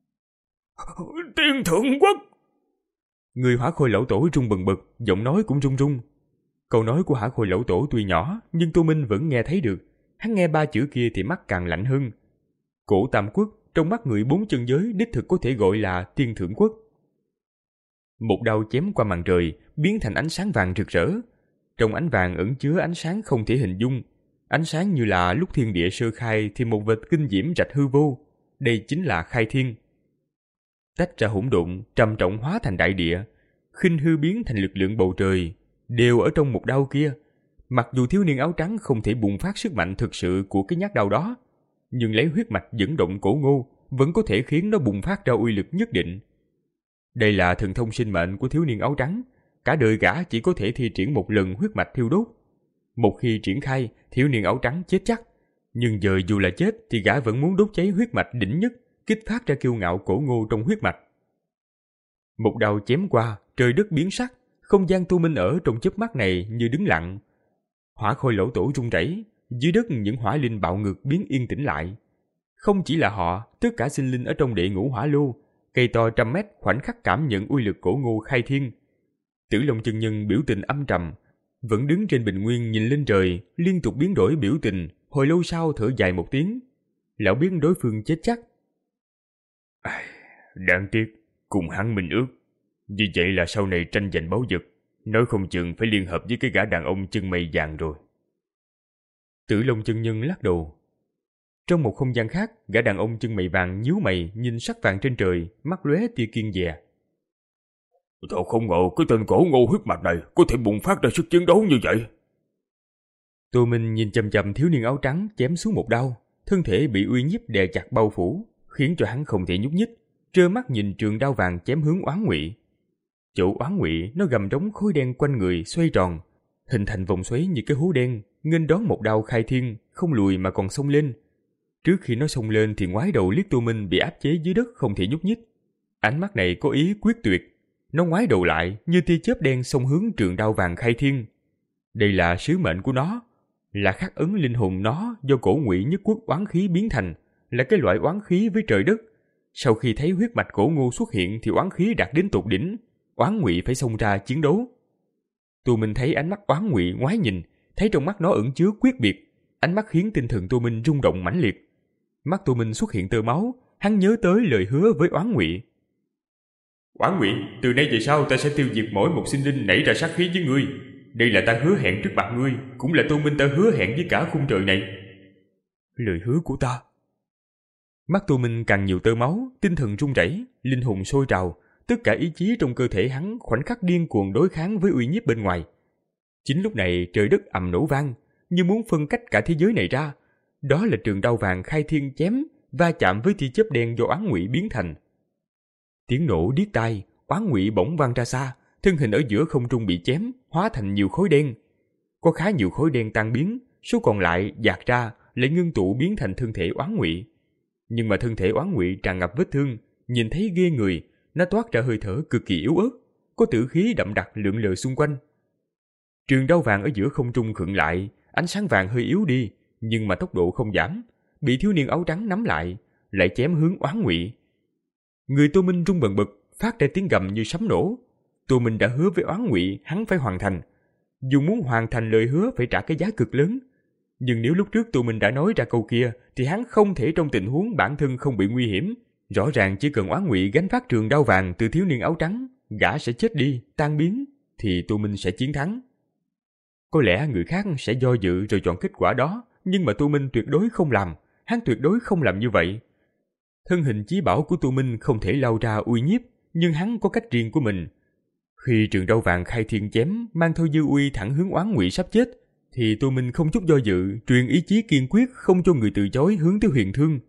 Tiên Thượng Quốc! Người Hỏa Khôi Lão Tổ rung bần bật, giọng nói cũng rung rung. Câu nói của Hỏa Khôi Lão Tổ tuy nhỏ, nhưng Tu Minh vẫn nghe thấy được. Hắn nghe ba chữ kia thì mắt càng lạnh hơn. Cổ Tam Quốc trong mắt người bốn chân giới đích thực có thể gọi là Tiên Thượng Quốc. Một đao chém qua màn trời, biến thành ánh sáng vàng rực rỡ. Trong ánh vàng ẩn chứa ánh sáng không thể hình dung. Ánh sáng như là lúc thiên địa sơ khai thì một vệt kinh diễm rạch hư vô. Đây chính là khai thiên. Tách ra hỗn độn, trầm trọng hóa thành đại địa, khinh hư biến thành lực lượng bầu trời, đều ở trong một đao kia. Mặc dù thiếu niên áo trắng không thể bùng phát sức mạnh thực sự của cái nhát đao đó, nhưng lấy huyết mạch dẫn động cổ ngô vẫn có thể khiến nó bùng phát ra uy lực nhất định. Đây là thần thông sinh mệnh của thiếu niên áo trắng, cả đời gã chỉ có thể thi triển một lần huyết mạch thiêu đốt. Một khi triển khai, thiếu niên áo trắng chết chắc, nhưng giờ dù là chết thì gã vẫn muốn đốt cháy huyết mạch đỉnh nhất, kích phát ra kiêu ngạo cổ ngô trong huyết mạch. Một đao chém qua, trời đất biến sắc, không gian Tu Minh ở trong chớp mắt này như đứng lặng. Hỏa Khôi Lão Tổ run rẩy, dưới đất những hỏa linh bạo ngược biến yên tĩnh lại. Không chỉ là họ, tất cả sinh linh ở trong đệ ngũ hỏa lô, cây to trăm mét khoảnh khắc cảm nhận uy lực cổ ngô khai thiên. Tử Long chân nhân biểu tình âm trầm, vẫn đứng trên bình nguyên nhìn lên trời, liên tục biến đổi biểu tình, hồi lâu sau thở dài một tiếng. Lão biết đối phương chết chắc. À, đáng tiếc, cùng hắn minh ước. Như vậy là sau này tranh giành báu vật, nói không chừng phải liên hợp với cái gã đàn ông chân mây vàng rồi. Tử Long chân nhân lắc đầu. Trong một không gian khác, gã đàn ông chân mày vàng nhíu mày nhìn sắc vàng trên trời, mắt lóe tia kiên dè. Tôi không ngờ cái tên cổ ngô huyết mạch này có thể bùng phát ra sức chiến đấu như vậy. Tô Minh nhìn chằm chằm thiếu niên áo trắng chém xuống một đao, thân thể bị uy nhiếp đè chặt bao phủ, khiến cho hắn không thể nhúc nhích, trơ mắt nhìn trường đao vàng chém hướng oán ngụy. Chỗ oán ngụy nó gầm trống khối đen quanh người xoay tròn, hình thành vòng xoáy như cái hố đen, nghênh đón một đao khai thiên, không lùi mà còn xông lên. Trước khi nó xông lên thì ngoái đầu liếc Tô Minh bị áp chế dưới đất không thể nhúc nhích. Ánh mắt này có ý quyết tuyệt. Nó ngoái đầu lại như tia chớp đen xông hướng trường đao vàng khai thiên. Đây là sứ mệnh của nó, là khắc ấn linh hồn nó do cổ ngụy nhất quốc oán khí biến thành, là cái loại oán khí với trời đất. Sau khi thấy huyết mạch cổ ngô xuất hiện thì oán khí đạt đến tột đỉnh, oán ngụy phải xông ra chiến đấu. Tô Minh thấy ánh mắt oán ngụy ngoái nhìn, thấy trong mắt nó ẩn chứa quyết biệt, ánh mắt khiến tinh thần Tô Minh rung động mãnh liệt. Mắt Tô Minh xuất hiện tơ máu, hắn nhớ tới lời hứa với oán ngụy. Oán ngụy, từ nay về sau ta sẽ tiêu diệt mỗi một sinh linh nảy ra sát khí với ngươi. Đây là ta hứa hẹn trước mặt ngươi, cũng là Tô Minh ta hứa hẹn với cả khung trời này. Lời hứa của ta. Mắt Tô Minh càng nhiều tơ máu, tinh thần run rẩy, linh hồn sôi trào, tất cả ý chí trong cơ thể hắn khoảnh khắc điên cuồng đối kháng với uy nhiếp bên ngoài. Chính lúc này trời đất ầm nổ vang, như muốn phân cách cả thế giới này ra. Đó là trường đao vàng khai thiên chém va chạm với tia chớp đen do oán ngụy biến thành. Tiếng nổ điếc tai, oán ngụy bỗng văng ra xa, thân hình ở giữa không trung bị chém, hóa thành nhiều khối đen. Có khá nhiều khối đen tan biến, số còn lại dạt ra, lại ngưng tụ biến thành thân thể oán ngụy. Nhưng mà thân thể oán ngụy tràn ngập vết thương, nhìn thấy ghê người, nó toát ra hơi thở cực kỳ yếu ớt, có tử khí đậm đặc lượn lờ xung quanh. Trường đao vàng ở giữa không trung khựng lại, ánh sáng vàng hơi yếu đi, nhưng mà tốc độ không giảm, bị thiếu niên áo trắng nắm lại, lại chém hướng oán ngụy. Người Tô Minh rung bần bật, phát ra tiếng gầm như sấm nổ. Tô Minh đã hứa với oán ngụy hắn phải hoàn thành. Dù muốn hoàn thành lời hứa phải trả cái giá cực lớn, nhưng nếu lúc trước Tô Minh đã nói ra câu kia thì hắn không thể trong tình huống bản thân không bị nguy hiểm. Rõ ràng chỉ cần oán ngụy gánh phát trường đao vàng từ thiếu niên áo trắng, gã sẽ chết đi, tan biến, thì Tô Minh sẽ chiến thắng. Có lẽ người khác sẽ do dự rồi chọn kết quả đó, nhưng mà Tô Minh tuyệt đối không làm, hắn tuyệt đối không làm như vậy. Thân hình chí bảo của Tô Minh không thể lao ra uy nhiếp, nhưng hắn có cách riêng của mình. Khi trường đao vàng khai thiên chém mang theo dư uy thẳng hướng oán ngụy sắp chết, thì Tô Minh không chút do dự, truyền ý chí kiên quyết không cho người từ chối hướng tới Huyền Thương.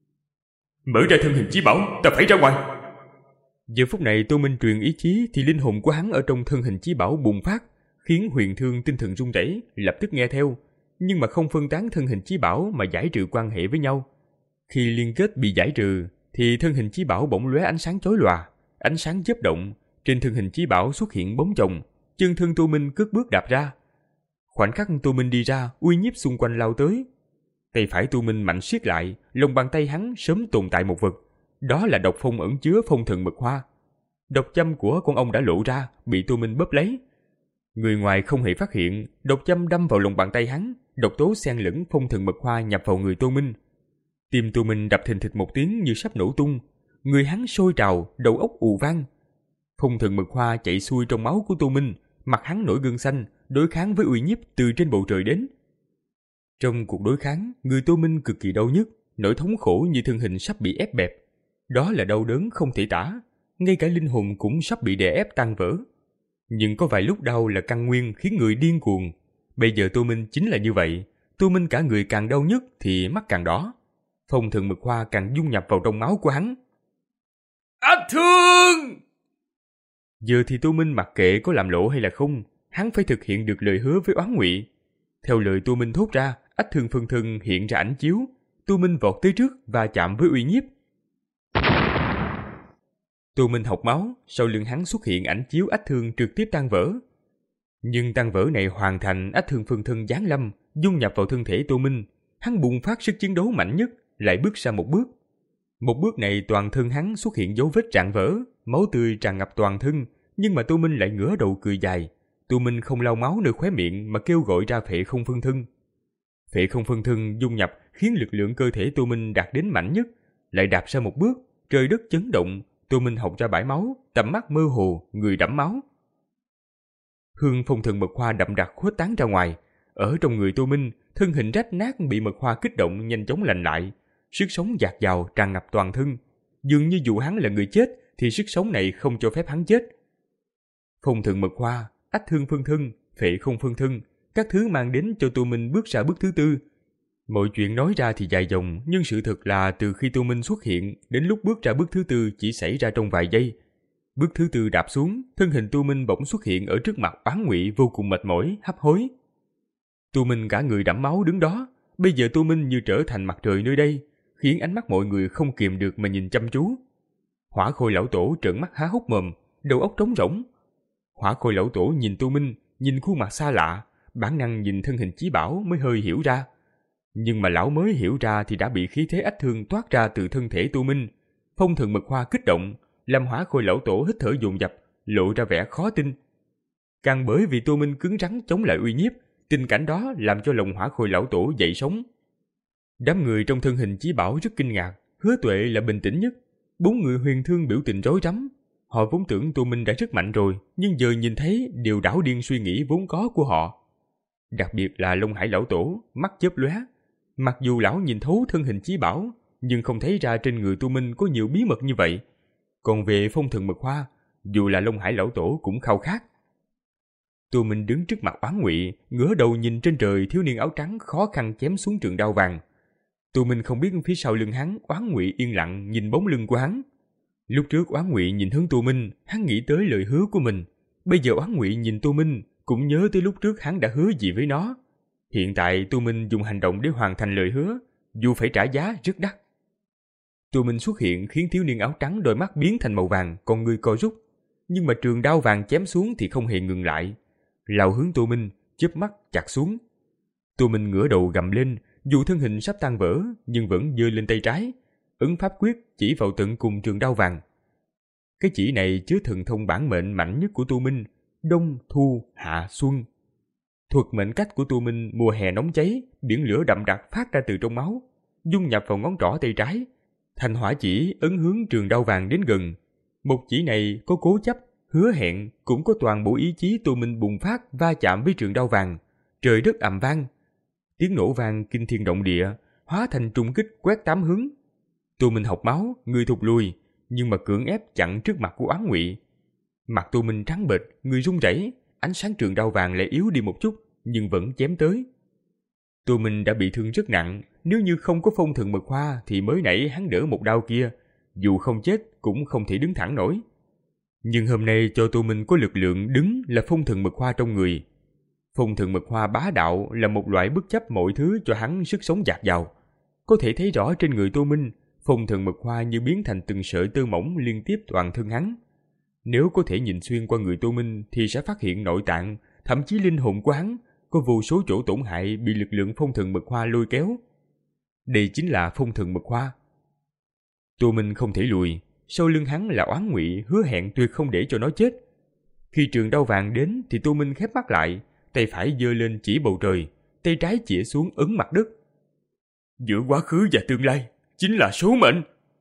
Mở ra thân hình chí bảo, ta phải ra ngoài. Giờ phút này Tô Minh truyền ý chí thì linh hồn của hắn ở trong thân hình chí bảo bùng phát, khiến Huyền Thương tinh thần run rẩy, lập tức nghe theo, nhưng mà không phân tán thân hình chí bảo mà giải trừ quan hệ với nhau. Khi liên kết bị giải trừ, thì thân hình chí bảo bỗng lóe ánh sáng chói lòa, ánh sáng chớp động, trên thân hình chí bảo xuất hiện bóng chồng, chân thân Tô Minh cất bước đạp ra. Khoảnh khắc Tô Minh đi ra, uy nhiếp xung quanh lao tới. Tay phải Tô Minh mạnh siết lại, lòng bàn tay hắn sớm tồn tại một vật, đó là độc phong ẩn chứa phong thần mật hoa. Độc châm của con ong đã lộ ra, bị Tô Minh bóp lấy. Người ngoài không hề phát hiện, độc châm đâm vào lòng bàn tay hắn, độc tố xen lẫn phong thần mật hoa nhập vào người Tô Minh. Tim Tô Minh đập thình thịch một tiếng như sắp nổ tung, người hắn sôi trào, đầu óc ù vang. Phong thần mật hoa chạy xuôi trong máu của Tô Minh, mặt hắn nổi gân xanh, đối kháng với uy nhiếp từ trên bầu trời đến. Trong cuộc đối kháng, người Tô Minh cực kỳ đau nhức, nỗi thống khổ như thân hình sắp bị ép bẹp. Đó là đau đớn không thể tả, ngay cả linh hồn cũng sắp bị đè ép tan vỡ. Nhưng có vài lúc đau là căn nguyên khiến người điên cuồng. Bây giờ Tô Minh chính là như vậy. Tô Minh cả người càng đau nhức thì mắt càng đỏ. Phong thần mật hoa càng dung nhập vào trong máu của hắn. Ách Thương! Giờ thì Tô Minh mặc kệ có làm lộ hay là không, hắn phải thực hiện được lời hứa với oán ngụy. Theo lời Tô Minh thốt ra, Ách Thương phân thân hiện ra ảnh chiếu. Tô Minh vọt tới trước và chạm với uy nhiếp. Tô Minh học máu, sau lưng hắn xuất hiện ảnh chiếu Ách Thương trực tiếp tan vỡ. Nhưng tan vỡ này hoàn thành, Ách Thương phân thân giáng lâm, dung nhập vào thân thể Tô Minh. Hắn bùng phát sức chiến đấu mạnh nhất, lại bước ra một bước. Một bước này toàn thân hắn xuất hiện dấu vết rạn vỡ, máu tươi tràn ngập toàn thân, nhưng mà Tô Minh lại ngửa đầu cười dài. Tô Minh không lau máu nơi khóe miệng mà kêu gọi ra phệ không phân thân. Phệ không phân thân dung nhập khiến lực lượng cơ thể Tô Minh đạt đến mạnh nhất, lại đạp ra một bước, trời đất chấn động. Tô Minh học ra bãi máu, tầm mắt mơ hồ, người đẫm máu. Hương phong thần mật hoa đậm đặc khuếch tán ra ngoài. Ở trong người Tô Minh, thân hình rách nát bị mật hoa kích động nhanh chóng lành lại. Sức sống dạt dào tràn ngập toàn thân. Dường như dù hắn là người chết thì sức sống này không cho phép hắn chết. Phong thần mật hoa, Ách Thương phân thân, phệ không phân thân, các thứ mang đến cho Tô Minh bước ra bước thứ tư. Mọi chuyện nói ra thì dài dòng, nhưng sự thật là từ khi Tô Minh xuất hiện đến lúc bước ra bước thứ tư chỉ xảy ra trong vài giây. Bước thứ tư đạp xuống, thân hình Tô Minh bỗng xuất hiện ở trước mặt oán ngụy vô cùng mệt mỏi, hấp hối. Tô Minh cả người đẫm máu đứng đó, bây giờ Tô Minh như trở thành mặt trời nơi đây, khiến ánh mắt mọi người không kìm được mà nhìn chăm chú. Hỏa Khôi lão tổ trợn mắt há hốc mồm, đầu óc trống rỗng. Hỏa Khôi lão tổ nhìn Tô Minh, nhìn khuôn mặt xa lạ, bản năng nhìn thân hình chí bảo mới hơi hiểu ra. Nhưng mà lão mới hiểu ra thì đã bị khí thế ách thương toát ra từ thân thể Tô Minh. Phong thần mật hoa kích động, làm Hỏa Khôi lão tổ hít thở dồn dập, lộ ra vẻ khó tin. Càng bởi vì Tô Minh cứng rắn chống lại uy nhiếp, tình cảnh đó làm cho lòng Hỏa Khôi lão tổ dậy sóng. Đám người trong thân hình chí bảo rất kinh ngạc, Hứa Tuệ là bình tĩnh nhất. Bốn người Huyền Thương biểu tình rối rắm. Họ vốn tưởng Tô Minh đã rất mạnh rồi, nhưng giờ nhìn thấy điều đảo điên suy nghĩ vốn có của họ. Đặc biệt là Long Hải lão tổ, mắt chớp lóe. Mặc dù lão nhìn thấu thân hình chí bảo, nhưng không thấy ra trên người Tô Minh có nhiều bí mật như vậy. Còn về phong thần mật hoa, dù là Long Hải lão tổ cũng khao khát. Tô Minh đứng trước mặt oán ngụy, ngửa đầu nhìn trên trời thiếu niên áo trắng khó khăn chém xuống trường đao vàng. Tô Minh không biết phía sau lưng hắn, Oán Ngụy yên lặng nhìn bóng lưng của hắn. Lúc trước Oán Ngụy nhìn hướng Tô Minh, hắn nghĩ tới lời hứa của mình. Bây giờ Oán Ngụy nhìn Tô Minh, cũng nhớ tới lúc trước hắn đã hứa gì với nó. Hiện tại Tô Minh dùng hành động để hoàn thành lời hứa, dù phải trả giá rất đắt. Tô Minh xuất hiện khiến thiếu niên áo trắng đôi mắt biến thành màu vàng, con người co rút. Nhưng mà trường đao vàng chém xuống thì không hề ngừng lại. Lao hướng Tô Minh, chớp mắt chặt xuống. Tô Minh ngửa đầu gầm lên, dù thân hình sắp tan vỡ, nhưng vẫn giơ lên tay trái, ấn pháp quyết chỉ vào tận cùng trường đao vàng. Cái chỉ này chứa thần thông bản mệnh mạnh nhất của Tô Minh, đông, thu, hạ, xuân. Thuật mệnh cách của Tô Minh mùa hè nóng cháy, biển lửa đậm đặc phát ra từ trong máu, dung nhập vào ngón trỏ tay trái. Thành hỏa chỉ ấn hướng trường đao vàng đến gần. Một chỉ này có cố chấp, hứa hẹn, cũng có toàn bộ ý chí Tô Minh bùng phát va chạm với trường đao vàng. Trời đất ầm vang. Tiếng nổ vang kinh thiên động địa, hóa thành trùng kích quét tám hướng. Tô Minh học máu, người thụt lùi, nhưng mà cưỡng ép chặn trước mặt của Oán Ngụy. Mặt Tô Minh trắng bệch, người run rẩy, ánh sáng trường đao vàng lại yếu đi một chút, nhưng vẫn chém tới. Tô Minh đã bị thương rất nặng, nếu như không có phong thần mật hoa thì mới nãy hắn đỡ một đao kia, dù không chết cũng không thể đứng thẳng nổi. Nhưng hôm nay cho Tô Minh có lực lượng đứng là phong thần mật hoa trong người. Phong thần mật hoa bá đạo là một loại bất chấp mọi thứ cho hắn sức sống dạt dào. Có thể thấy rõ trên người Tô Minh, phong thần mật hoa như biến thành từng sợi tơ mỏng liên tiếp toàn thân hắn. Nếu có thể nhìn xuyên qua người Tô Minh thì sẽ phát hiện nội tạng, thậm chí linh hồn của hắn có vô số chỗ tổn hại bị lực lượng phong thần mật hoa lôi kéo. Đây chính là phong thần mật hoa. Tô Minh không thể lùi, sau lưng hắn là Oán Ngụy hứa hẹn tuyệt không để cho nó chết. Khi trường đao vàng đến thì Tô Minh khép mắt lại, tay phải giơ lên chỉ bầu trời, tay trái chĩa xuống ấn mặt đất. Giữa quá khứ và tương lai chính là số mệnh.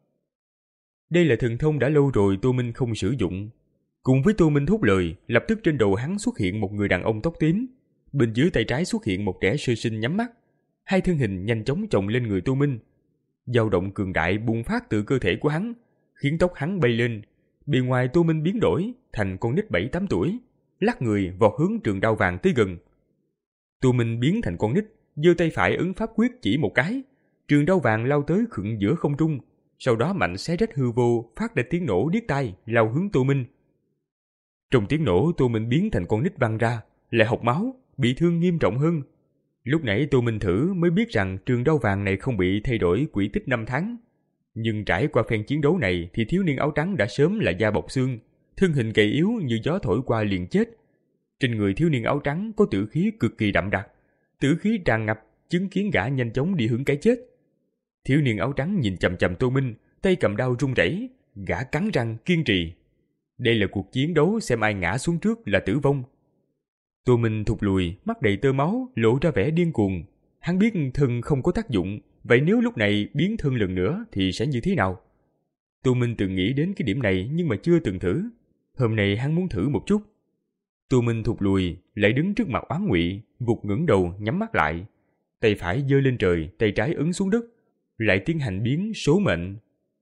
Đây là thần thông đã lâu rồi Tô Minh không sử dụng. Cùng với Tô Minh thốt lời, lập tức trên đầu hắn xuất hiện một người đàn ông tóc tím. Bên dưới tay trái xuất hiện một trẻ sơ sinh nhắm mắt. Hai thân hình nhanh chóng chồng lên người Tô Minh. Dao động cường đại bùng phát từ cơ thể của hắn, khiến tóc hắn bay lên. Bề ngoài Tô Minh biến đổi thành con nít bảy tám tuổi, lắc người vọt hướng trường đao vàng tới gần. Tô Minh biến thành con nít, giơ tay phải ấn pháp quyết chỉ một cái, trường đao vàng lao tới khựng giữa không trung, sau đó mạnh xé rách hư vô, phát ra tiếng nổ điếc tai, lao hướng Tô Minh. Trong tiếng nổ, Tô Minh biến thành con nít văng ra, lại học máu, bị thương nghiêm trọng hơn. Lúc nãy Tô Minh thử mới biết rằng trường đao vàng này không bị thay đổi quỹ tích năm tháng. Nhưng trải qua phen chiến đấu này thì thiếu niên áo trắng đã sớm là da bọc xương, thân hình gầy yếu như gió thổi qua liền chết. Trên người thiếu niên áo trắng có tử khí cực kỳ đậm đặc, tử khí tràn ngập, chứng kiến gã nhanh chóng đi hướng cái chết. Thiếu niên áo trắng nhìn chằm chằm Tô Minh, tay cầm đao run rẩy, gã cắn răng kiên trì. Đây là cuộc chiến đấu xem ai ngã xuống trước là tử vong. Tô Minh thụt lùi, mắt đầy tơ máu, lộ ra vẻ điên cuồng. Hắn biết thân không có tác dụng, vậy nếu lúc này biến thân lần nữa thì sẽ như thế nào? Tô Minh từng nghĩ đến cái điểm này nhưng mà chưa từng thử. Hôm nay hắn muốn thử một chút. Tô Minh thụt lùi, lại đứng trước mặt Oán Ngụy, vụt ngẩng đầu nhắm mắt lại. Tay phải giơ lên trời, tay trái ấn xuống đất, lại tiến hành biến số mệnh.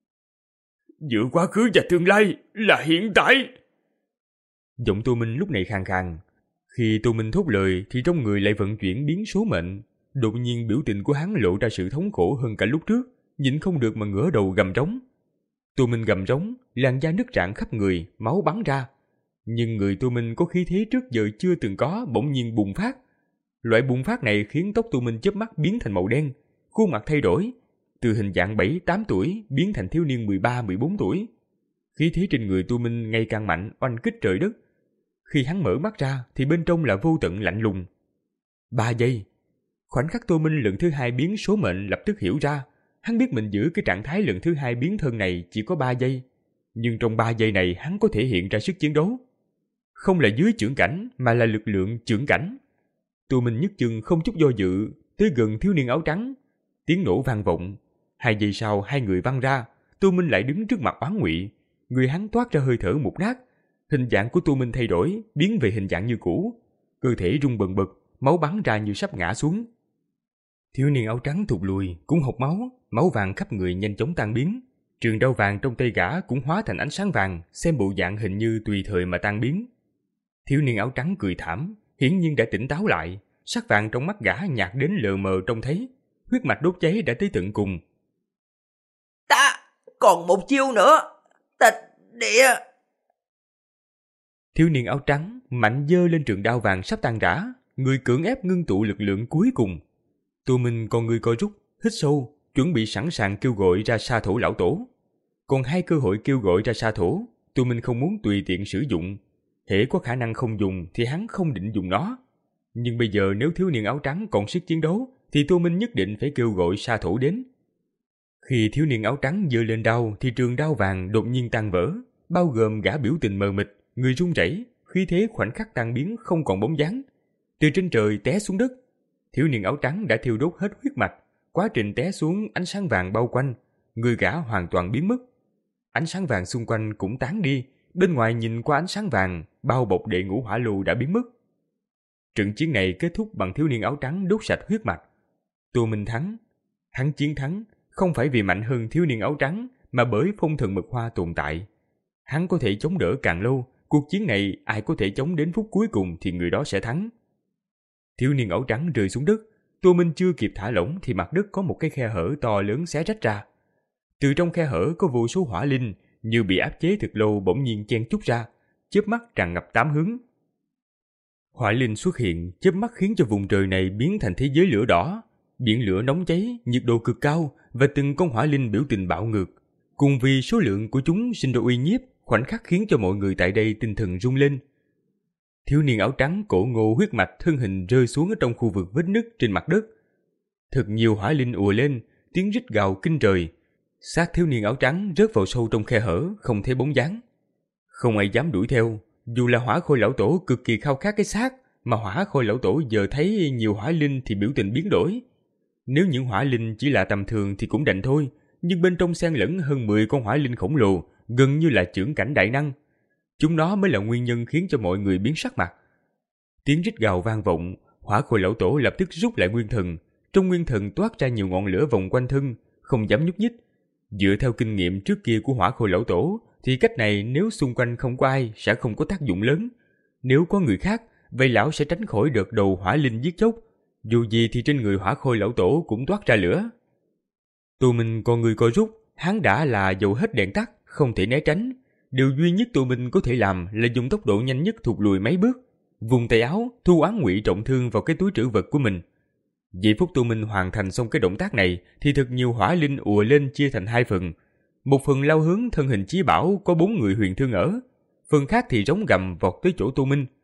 Giữa quá khứ và tương lai là hiện tại. Giọng Tô Minh lúc này khàn khàn. Khi Tô Minh thốt lời thì trong người lại vận chuyển biến số mệnh. Đột nhiên biểu tình của hắn lộ ra sự thống khổ hơn cả lúc trước, nhịn không được mà ngửa đầu gầm rống. Tô Minh gầm rống, làn da nứt rạn khắp người, máu bắn ra. Nhưng người Tô Minh có khí thế trước giờ chưa từng có bỗng nhiên bùng phát. Loại bùng phát này khiến tóc Tô Minh chớp mắt biến thành màu đen, khuôn mặt thay đổi, từ hình dạng bảy tám tuổi biến thành thiếu niên mười ba mười bốn tuổi. Khí thế trên người Tô Minh ngày càng mạnh, oanh kích trời đất. Khi hắn mở mắt ra thì bên trong là vô tận lạnh lùng. Ba giây. Khoảnh khắc Tô Minh lần thứ hai biến số mệnh lập tức hiểu ra, hắn biết mình giữ cái trạng thái lần thứ hai biến thân này chỉ có ba giây. Nhưng trong ba giây này hắn có thể hiện ra sức chiến đấu. Không là dưới chưởng cảnh mà là lực lượng chưởng cảnh. Tô Minh nhấc chân không chút do dự, tới gần thiếu niên áo trắng. Tiếng nổ vang vọng. Hai giây sau hai người văng ra, Tô Minh lại đứng trước mặt Oán Ngụy. Người hắn toát ra hơi thở mục nát. Hình dạng của Tô Minh thay đổi, biến về hình dạng như cũ. Cơ thể rung bần bật, máu bắn ra như sắp ngã xuống. Thiếu niên áo trắng thụt lùi, cũng hộc máu, máu vàng khắp người nhanh chóng tan biến. Trường đao vàng trong tay gã cũng hóa thành ánh sáng vàng, xem bộ dạng hình như tùy thời mà tan biến. Thiếu niên áo trắng cười thảm, hiển nhiên đã tỉnh táo lại, sắc vàng trong mắt gã nhạt đến lờ mờ trông thấy. huyết mạch đốt cháy đã tới tận cùng. Ta còn một chiêu nữa. Tịch địa. Thiếu niên áo trắng mạnh giơ lên trường đao vàng sắp tan rã, người cưỡng ép ngưng tụ lực lượng cuối cùng. Tô Minh con người co rút, hít sâu, chuẩn bị sẵn sàng kêu gọi ra sa thổ lão tổ. Còn hai cơ hội kêu gọi ra sa thổ, Tô Minh không muốn tùy tiện sử dụng. Hễ có khả năng không dùng thì hắn không định dùng nó. Nhưng bây giờ nếu thiếu niên áo trắng còn sức chiến đấu thì Tô Minh nhất định phải kêu gọi sa thổ đến. Khi thiếu niên áo trắng giơ lên đao thì trường đao vàng đột nhiên tan vỡ, bao gồm gã biểu tình mờ mịt, người run rẩy, khí thế khoảnh khắc tan biến không còn bóng dáng. Từ trên trời té xuống đất. Thiếu niên áo trắng đã thiêu đốt hết huyết mạch, quá trình té xuống ánh sáng vàng bao quanh, người gã hoàn toàn biến mất. Ánh sáng vàng xung quanh cũng tán đi, bên ngoài nhìn qua ánh sáng vàng, bao bọc đệ ngũ hỏa lô đã biến mất. Trận chiến này kết thúc bằng thiếu niên áo trắng đốt sạch huyết mạch. Tô Minh thắng. Hắn chiến thắng không phải vì mạnh hơn thiếu niên áo trắng, mà bởi phong thần mật hoa tồn tại. Hắn có thể chống đỡ càng lâu, cuộc chiến này ai có thể chống đến phút cuối cùng thì người đó sẽ thắng. Thiếu niên áo trắng rơi xuống đất, Tô Minh chưa kịp thả lỏng thì mặt đất có một cái khe hở to lớn xé rách ra. Từ trong khe hở có vô số hỏa linh, như bị áp chế thực lâu bỗng nhiên chen chúc ra, chớp mắt tràn ngập tám hướng. Hỏa linh xuất hiện, chớp mắt khiến cho vùng trời này biến thành thế giới lửa đỏ. Biển lửa nóng cháy, nhiệt độ cực cao và từng con hỏa linh biểu tình bạo ngược. Cùng vì số lượng của chúng sinh ra uy nhiếp, khoảnh khắc khiến cho mọi người tại đây tinh thần rung lên. Thiếu niên áo trắng cổ ngô huyết mạch thân hình rơi xuống ở trong khu vực vết nứt trên mặt đất. Thật nhiều hỏa linh ùa lên, tiếng rít gào kinh trời. Xác thiếu niên áo trắng rớt vào sâu trong khe hở, không thấy bóng dáng. Không ai dám đuổi theo, dù là hỏa khôi lão tổ cực kỳ khao khát cái xác, mà hỏa khôi lão tổ giờ thấy nhiều hỏa linh thì biểu tình biến đổi. Nếu những hỏa linh chỉ là tầm thường thì cũng đành thôi, nhưng bên trong xen lẫn hơn mười con hỏa linh khổng lồ, gần như là chưởng cảnh đại năng. Chúng nó mới là nguyên nhân khiến cho mọi người biến sắc mặt. Tiếng rít gào vang vọng, hỏa khôi lão tổ lập tức rút lại nguyên thần. Trong nguyên thần toát ra nhiều ngọn lửa vòng quanh thân, không dám nhúc nhích. Dựa theo kinh nghiệm trước kia của hỏa khôi lão tổ, thì cách này nếu xung quanh không có ai sẽ không có tác dụng lớn. Nếu có người khác, vậy lão sẽ tránh khỏi đợt đầu hỏa linh giết chóc. Dù gì thì trên người hỏa khôi lão tổ cũng toát ra lửa. Tô Minh con người co rút, hắn đã là dầu hết đèn tắt, không thể né tránh. Điều duy nhất Tô Minh có thể làm là dùng tốc độ nhanh nhất thụt lùi mấy bước, vùng tay áo thu oán ngụy trọng thương vào cái túi trữ vật của mình. Giây phút Tô Minh hoàn thành xong cái động tác này thì thật nhiều hỏa linh ùa lên chia thành hai phần. Một phần lao hướng thân hình chí bảo có bốn người huyền thương ở, phần khác thì rống gầm vọt tới chỗ Tô Minh.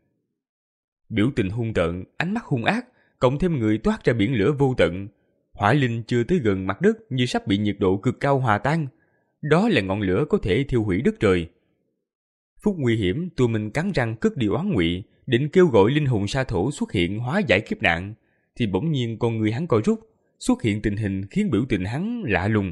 Biểu tình hung tợn, ánh mắt hung ác, cộng thêm người toát ra biển lửa vô tận. Hỏa linh chưa tới gần mặt đất như sắp bị nhiệt độ cực cao hòa tan. Đó là ngọn lửa có thể thiêu hủy đất trời. Phút nguy hiểm, Tô Minh cắn răng cất đi oán ngụy, định kêu gọi linh hồn sa thổ xuất hiện hóa giải kiếp nạn, thì bỗng nhiên con người hắn co rút, xuất hiện tình hình khiến biểu tình hắn lạ lùng.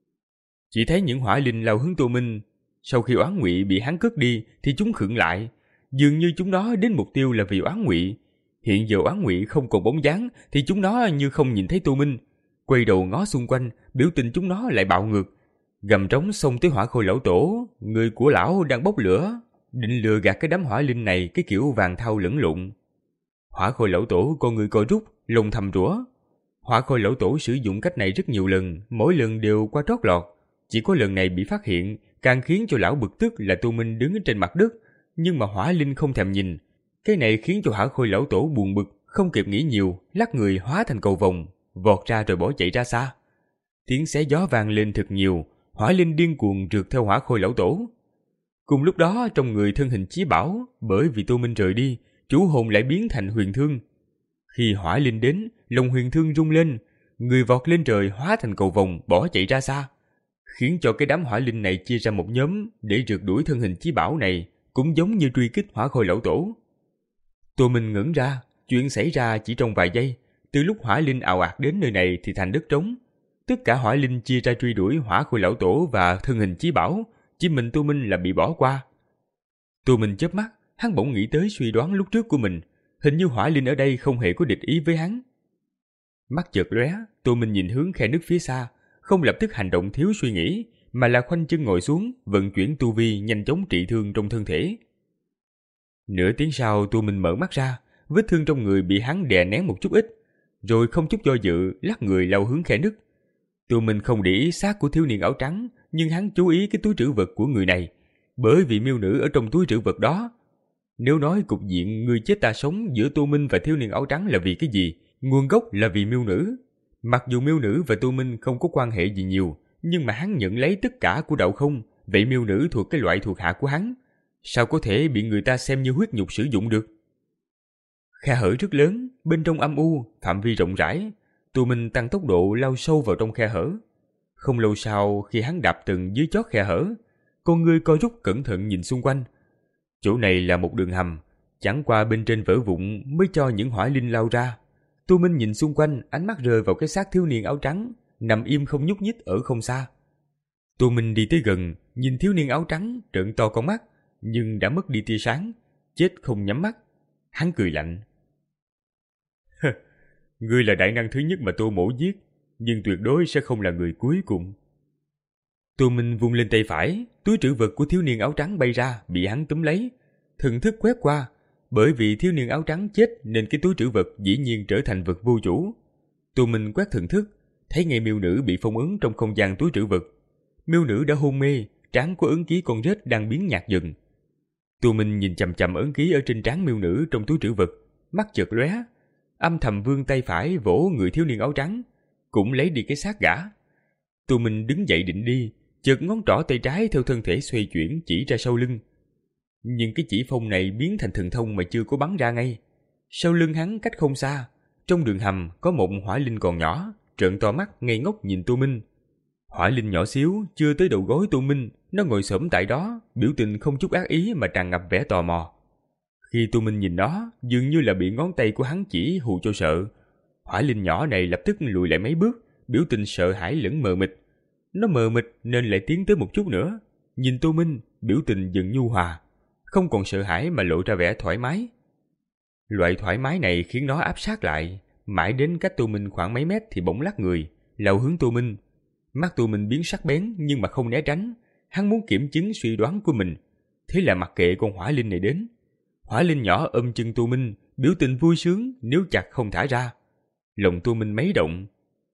Chỉ thấy những hỏa linh lao hướng Tô Minh, sau khi oán ngụy bị hắn cất đi thì chúng khựng lại, dường như chúng nó đến mục tiêu là vì oán ngụy. Hiện giờ oán ngụy không còn bóng dáng thì chúng nó như không nhìn thấy Tô Minh, quay đầu ngó xung quanh, biểu tình chúng nó lại bạo ngược, gầm trống xông tới hỏa khôi lão tổ. Người của lão đang bốc lửa, định lừa gạt cái đám hỏa linh này cái kiểu vàng thau lẫn lộn. Hỏa khôi lão tổ con người co rút, lòng thầm rủa. Hỏa khôi lão tổ sử dụng cách này rất nhiều lần, mỗi lần đều qua trót lọt. Chỉ có lần này bị phát hiện, càng khiến cho lão bực tức là Tô Minh đứng trên mặt đất, nhưng mà hỏa linh không thèm nhìn. Cái này khiến cho hỏa khôi lão tổ buồn bực, không kịp nghĩ nhiều, lắc người hóa thành cầu vồng, vọt ra rồi bỏ chạy ra xa. Tiếng xé gió vang lên thật nhiều, hỏa linh điên cuồng rượt theo hỏa khôi lão tổ. Cùng lúc đó trong người thân hình chí bảo, bởi vì Tô Minh rời đi, chủ hồn lại biến thành huyền thương. Khi hỏa linh đến, lòng huyền thương rung lên, người vọt lên trời hóa thành cầu vồng bỏ chạy ra xa, khiến cho cái đám hỏa linh này chia ra một nhóm để rượt đuổi thân hình chí bảo này, cũng giống như truy kích hỏa khôi lão tổ. Tô Minh ngẩn ra, chuyện xảy ra chỉ trong vài giây. Từ lúc hỏa linh ào ạt đến nơi này thì thành đất trống. Tất cả hỏa linh chia ra truy đuổi hỏa khôi lão tổ và thân hình chí bảo, chỉ mình Tô Minh là bị bỏ qua. Tô Minh chớp mắt, hắn bỗng nghĩ tới suy đoán lúc trước của mình, hình như hỏa linh ở đây không hề có địch ý với hắn. Mắt chợt lóe, Tô Minh nhìn hướng khe nước phía xa, không lập tức hành động thiếu suy nghĩ, mà là khoanh chân ngồi xuống, vận chuyển tu vi nhanh chóng trị thương trong thân thể. Nửa tiếng sau Tô Minh mở mắt ra, vết thương trong người bị hắn đè nén một chút ít. rồi không chút do dự lắc người lao hướng khe nứt. Tô Minh không để ý xác của thiếu niên áo trắng, nhưng hắn chú ý cái túi trữ vật của người này, bởi vì miêu nữ ở trong túi trữ vật đó. Nếu nói cục diện người chết ta sống giữa Tô Minh và thiếu niên áo trắng là vì cái gì, nguồn gốc là vì miêu nữ. Mặc dù miêu nữ và Tô Minh không có quan hệ gì nhiều, nhưng mà hắn nhận lấy tất cả của Đạo Không, vậy miêu nữ thuộc cái loại thuộc hạ của hắn, sao có thể bị người ta xem như huyết nhục sử dụng được? Khe hở rất lớn, bên trong âm u, phạm vi rộng rãi. Tô Minh tăng tốc độ lao sâu vào trong khe hở. Không lâu sau, khi hắn đạp từng dưới chót khe hở, con ngươi co rút cẩn thận nhìn xung quanh. Chỗ này là một đường hầm, chẳng qua bên trên vỡ vụn mới cho những hỏa linh lao ra. Tô Minh nhìn xung quanh, ánh mắt rơi vào cái xác thiếu niên áo trắng nằm im không nhúc nhích ở không xa. Tô Minh đi tới gần, nhìn thiếu niên áo trắng trợn to con mắt, nhưng đã mất đi tia sáng, chết không nhắm mắt. Hắn cười lạnh. Ngươi là đại năng thứ nhất mà Tô Mỗ giết, nhưng tuyệt đối sẽ không là người cuối cùng. Tô Minh vung lên tay phải, túi trữ vật của thiếu niên áo trắng bay ra, bị hắn túm lấy. Thần thức quét qua, bởi vì thiếu niên áo trắng chết nên cái túi trữ vật dĩ nhiên trở thành vật vô chủ. Tô Minh quét thần thức, thấy ngay miêu nữ bị phong ấn trong không gian túi trữ vật. Miêu nữ đã hôn mê, trán của ấn ký con rết đang biến nhạt dần. Tô Minh nhìn chằm chằm ấn ký ở trên trán miêu nữ trong túi trữ vật, mắt chợt lóe, âm thầm vươn tay phải vỗ người thiếu niên áo trắng, cũng lấy đi cái xác gã. Tô Minh đứng dậy định đi, chợt ngón trỏ tay trái theo thân thể xoay chuyển chỉ ra sau lưng. Nhưng cái chỉ phong này biến thành thần thông mà chưa có bắn ra ngay. Sau lưng hắn cách không xa, trong đường hầm có một hỏa linh còn nhỏ, trợn to mắt ngây ngốc nhìn Tô Minh. Hỏa linh nhỏ xíu, chưa tới đầu gối Tô Minh, nó ngồi xổm tại đó, biểu tình không chút ác ý mà tràn ngập vẻ tò mò. Khi Tô Minh nhìn nó, dường như là bị ngón tay của hắn chỉ hù cho sợ. Hỏa linh nhỏ này lập tức lùi lại mấy bước, biểu tình sợ hãi lẫn mờ mịt. Nó mờ mịt nên lại tiến tới một chút nữa, nhìn Tô Minh, biểu tình dần nhu hòa, không còn sợ hãi mà lộ ra vẻ thoải mái. Loại thoải mái này khiến nó áp sát lại, mãi đến cách Tô Minh khoảng mấy mét thì bỗng lắc người, lao hướng Tô Minh. Mắt Tô Minh biến sắc bén nhưng mà không né tránh, hắn muốn kiểm chứng suy đoán của mình, thế là mặc kệ con hỏa linh này đến. Hỏa linh nhỏ ôm chân Tô Minh, biểu tình vui sướng nếu chặt không thả ra. Lòng Tô Minh mấy động.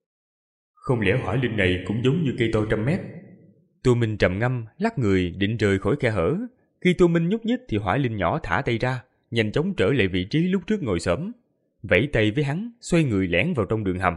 Không lẽ hỏa linh này cũng giống như cây to trăm mét? Tô Minh trầm ngâm, lắc người định rời khỏi khe hở. Khi Tô Minh nhúc nhích thì hỏa linh nhỏ thả tay ra, nhanh chóng trở lại vị trí lúc trước ngồi xổm, vẫy tay với hắn, xoay người lẻn vào trong đường hầm.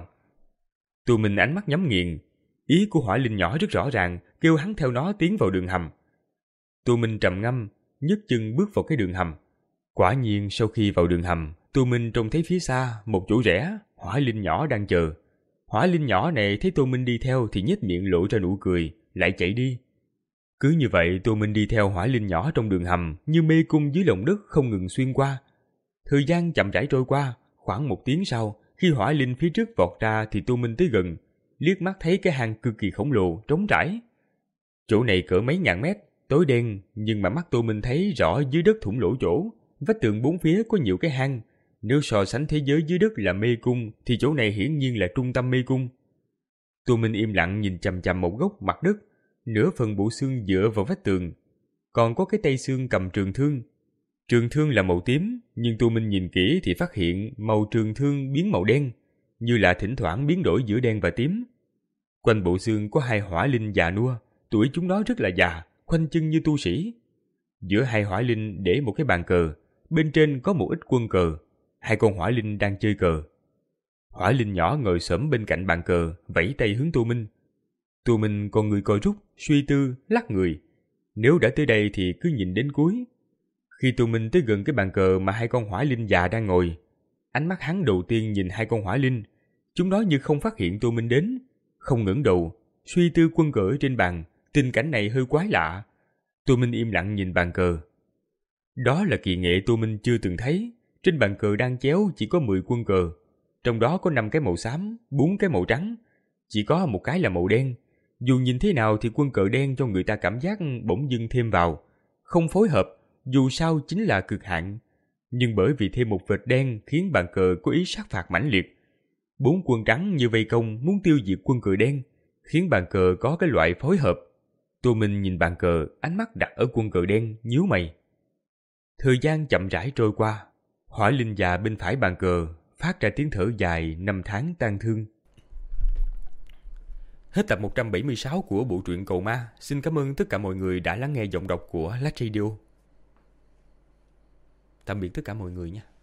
Tô Minh ánh mắt nhắm nghiền, ý của hỏa linh nhỏ rất rõ ràng, kêu hắn theo nó tiến vào đường hầm. Tô Minh trầm ngâm, nhấc chân bước vào cái đường hầm. Quả nhiên sau khi vào đường hầm, Tô Minh trông thấy phía xa một chỗ rẽ, hỏa linh nhỏ đang chờ. Hỏa linh nhỏ này thấy Tô Minh đi theo thì nhếch miệng lộ ra nụ cười, lại chạy đi. Cứ như vậy Tô Minh đi theo hỏa linh nhỏ trong đường hầm như mê cung dưới lòng đất không ngừng xuyên qua. Thời gian chậm rãi trôi qua, khoảng một tiếng sau, khi hỏa linh phía trước vọt ra thì Tô Minh tới gần, liếc mắt thấy cái hang cực kỳ khổng lồ, trống trải. Chỗ này cỡ mấy ngàn mét, tối đen, nhưng mà mắt Tô Minh thấy rõ dưới đất thủng lỗ chỗ, vách tường bốn phía có nhiều cái hang. Nếu so sánh thế giới dưới đất là mê cung thì chỗ này hiển nhiên là trung tâm mê cung. Tô Minh im lặng nhìn chằm chằm một góc mặt đất, nửa phần bộ xương dựa vào vách tường, còn có cái tay xương cầm trường thương. Trường thương là màu tím, nhưng Tô Minh nhìn kỹ thì phát hiện màu trường thương biến màu đen, như là thỉnh thoảng biến đổi giữa đen và tím. Quanh bộ xương có hai hỏa linh già nua, tuổi chúng nó rất là già, khoanh chân như tu sĩ. Giữa hai hỏa linh để một cái bàn cờ, bên trên có một ít quân cờ, hai con hỏa linh đang chơi cờ. Hỏa linh nhỏ ngồi xổm bên cạnh bàn cờ, vẫy tay hướng Tô Minh. Tô Minh con người co rút, suy tư, lắc người. Nếu đã tới đây thì cứ nhìn đến cuối. Khi Tô Minh tới gần cái bàn cờ mà hai con hỏa linh già đang ngồi, ánh mắt hắn đầu tiên nhìn hai con hỏa linh. Chúng nó như không phát hiện Tô Minh đến, không ngẩng đầu, suy tư quân cờ ở trên bàn. Tình cảnh này hơi quái lạ. Tô Minh im lặng nhìn bàn cờ. Đó là kỳ nghệ Tô Minh chưa từng thấy. Trên bàn cờ đang chéo chỉ có mười quân cờ, trong đó có năm cái màu xám, bốn cái màu trắng, chỉ có một cái là màu đen. Dù nhìn thế nào thì quân cờ đen cho người ta cảm giác bỗng dưng thêm vào, không phối hợp, dù sao chính là cực hạn. Nhưng bởi vì thêm một vệt đen khiến bàn cờ có ý sát phạt mãnh liệt. Bốn quân trắng như vây công muốn tiêu diệt quân cờ đen, khiến bàn cờ có cái loại phối hợp. Tô Minh nhìn bàn cờ, ánh mắt đặt ở quân cờ đen, nhíu mày. Thời gian chậm rãi trôi qua. Hỏa linh già bên phải bàn cờ phát ra tiếng thở dài năm tháng tang thương. Hết tập một trăm bảy mươi sáu của bộ truyện Cầu Ma. Xin cảm ơn tất cả mọi người đã lắng nghe giọng đọc của Lát Radio. Tạm biệt tất cả mọi người nha.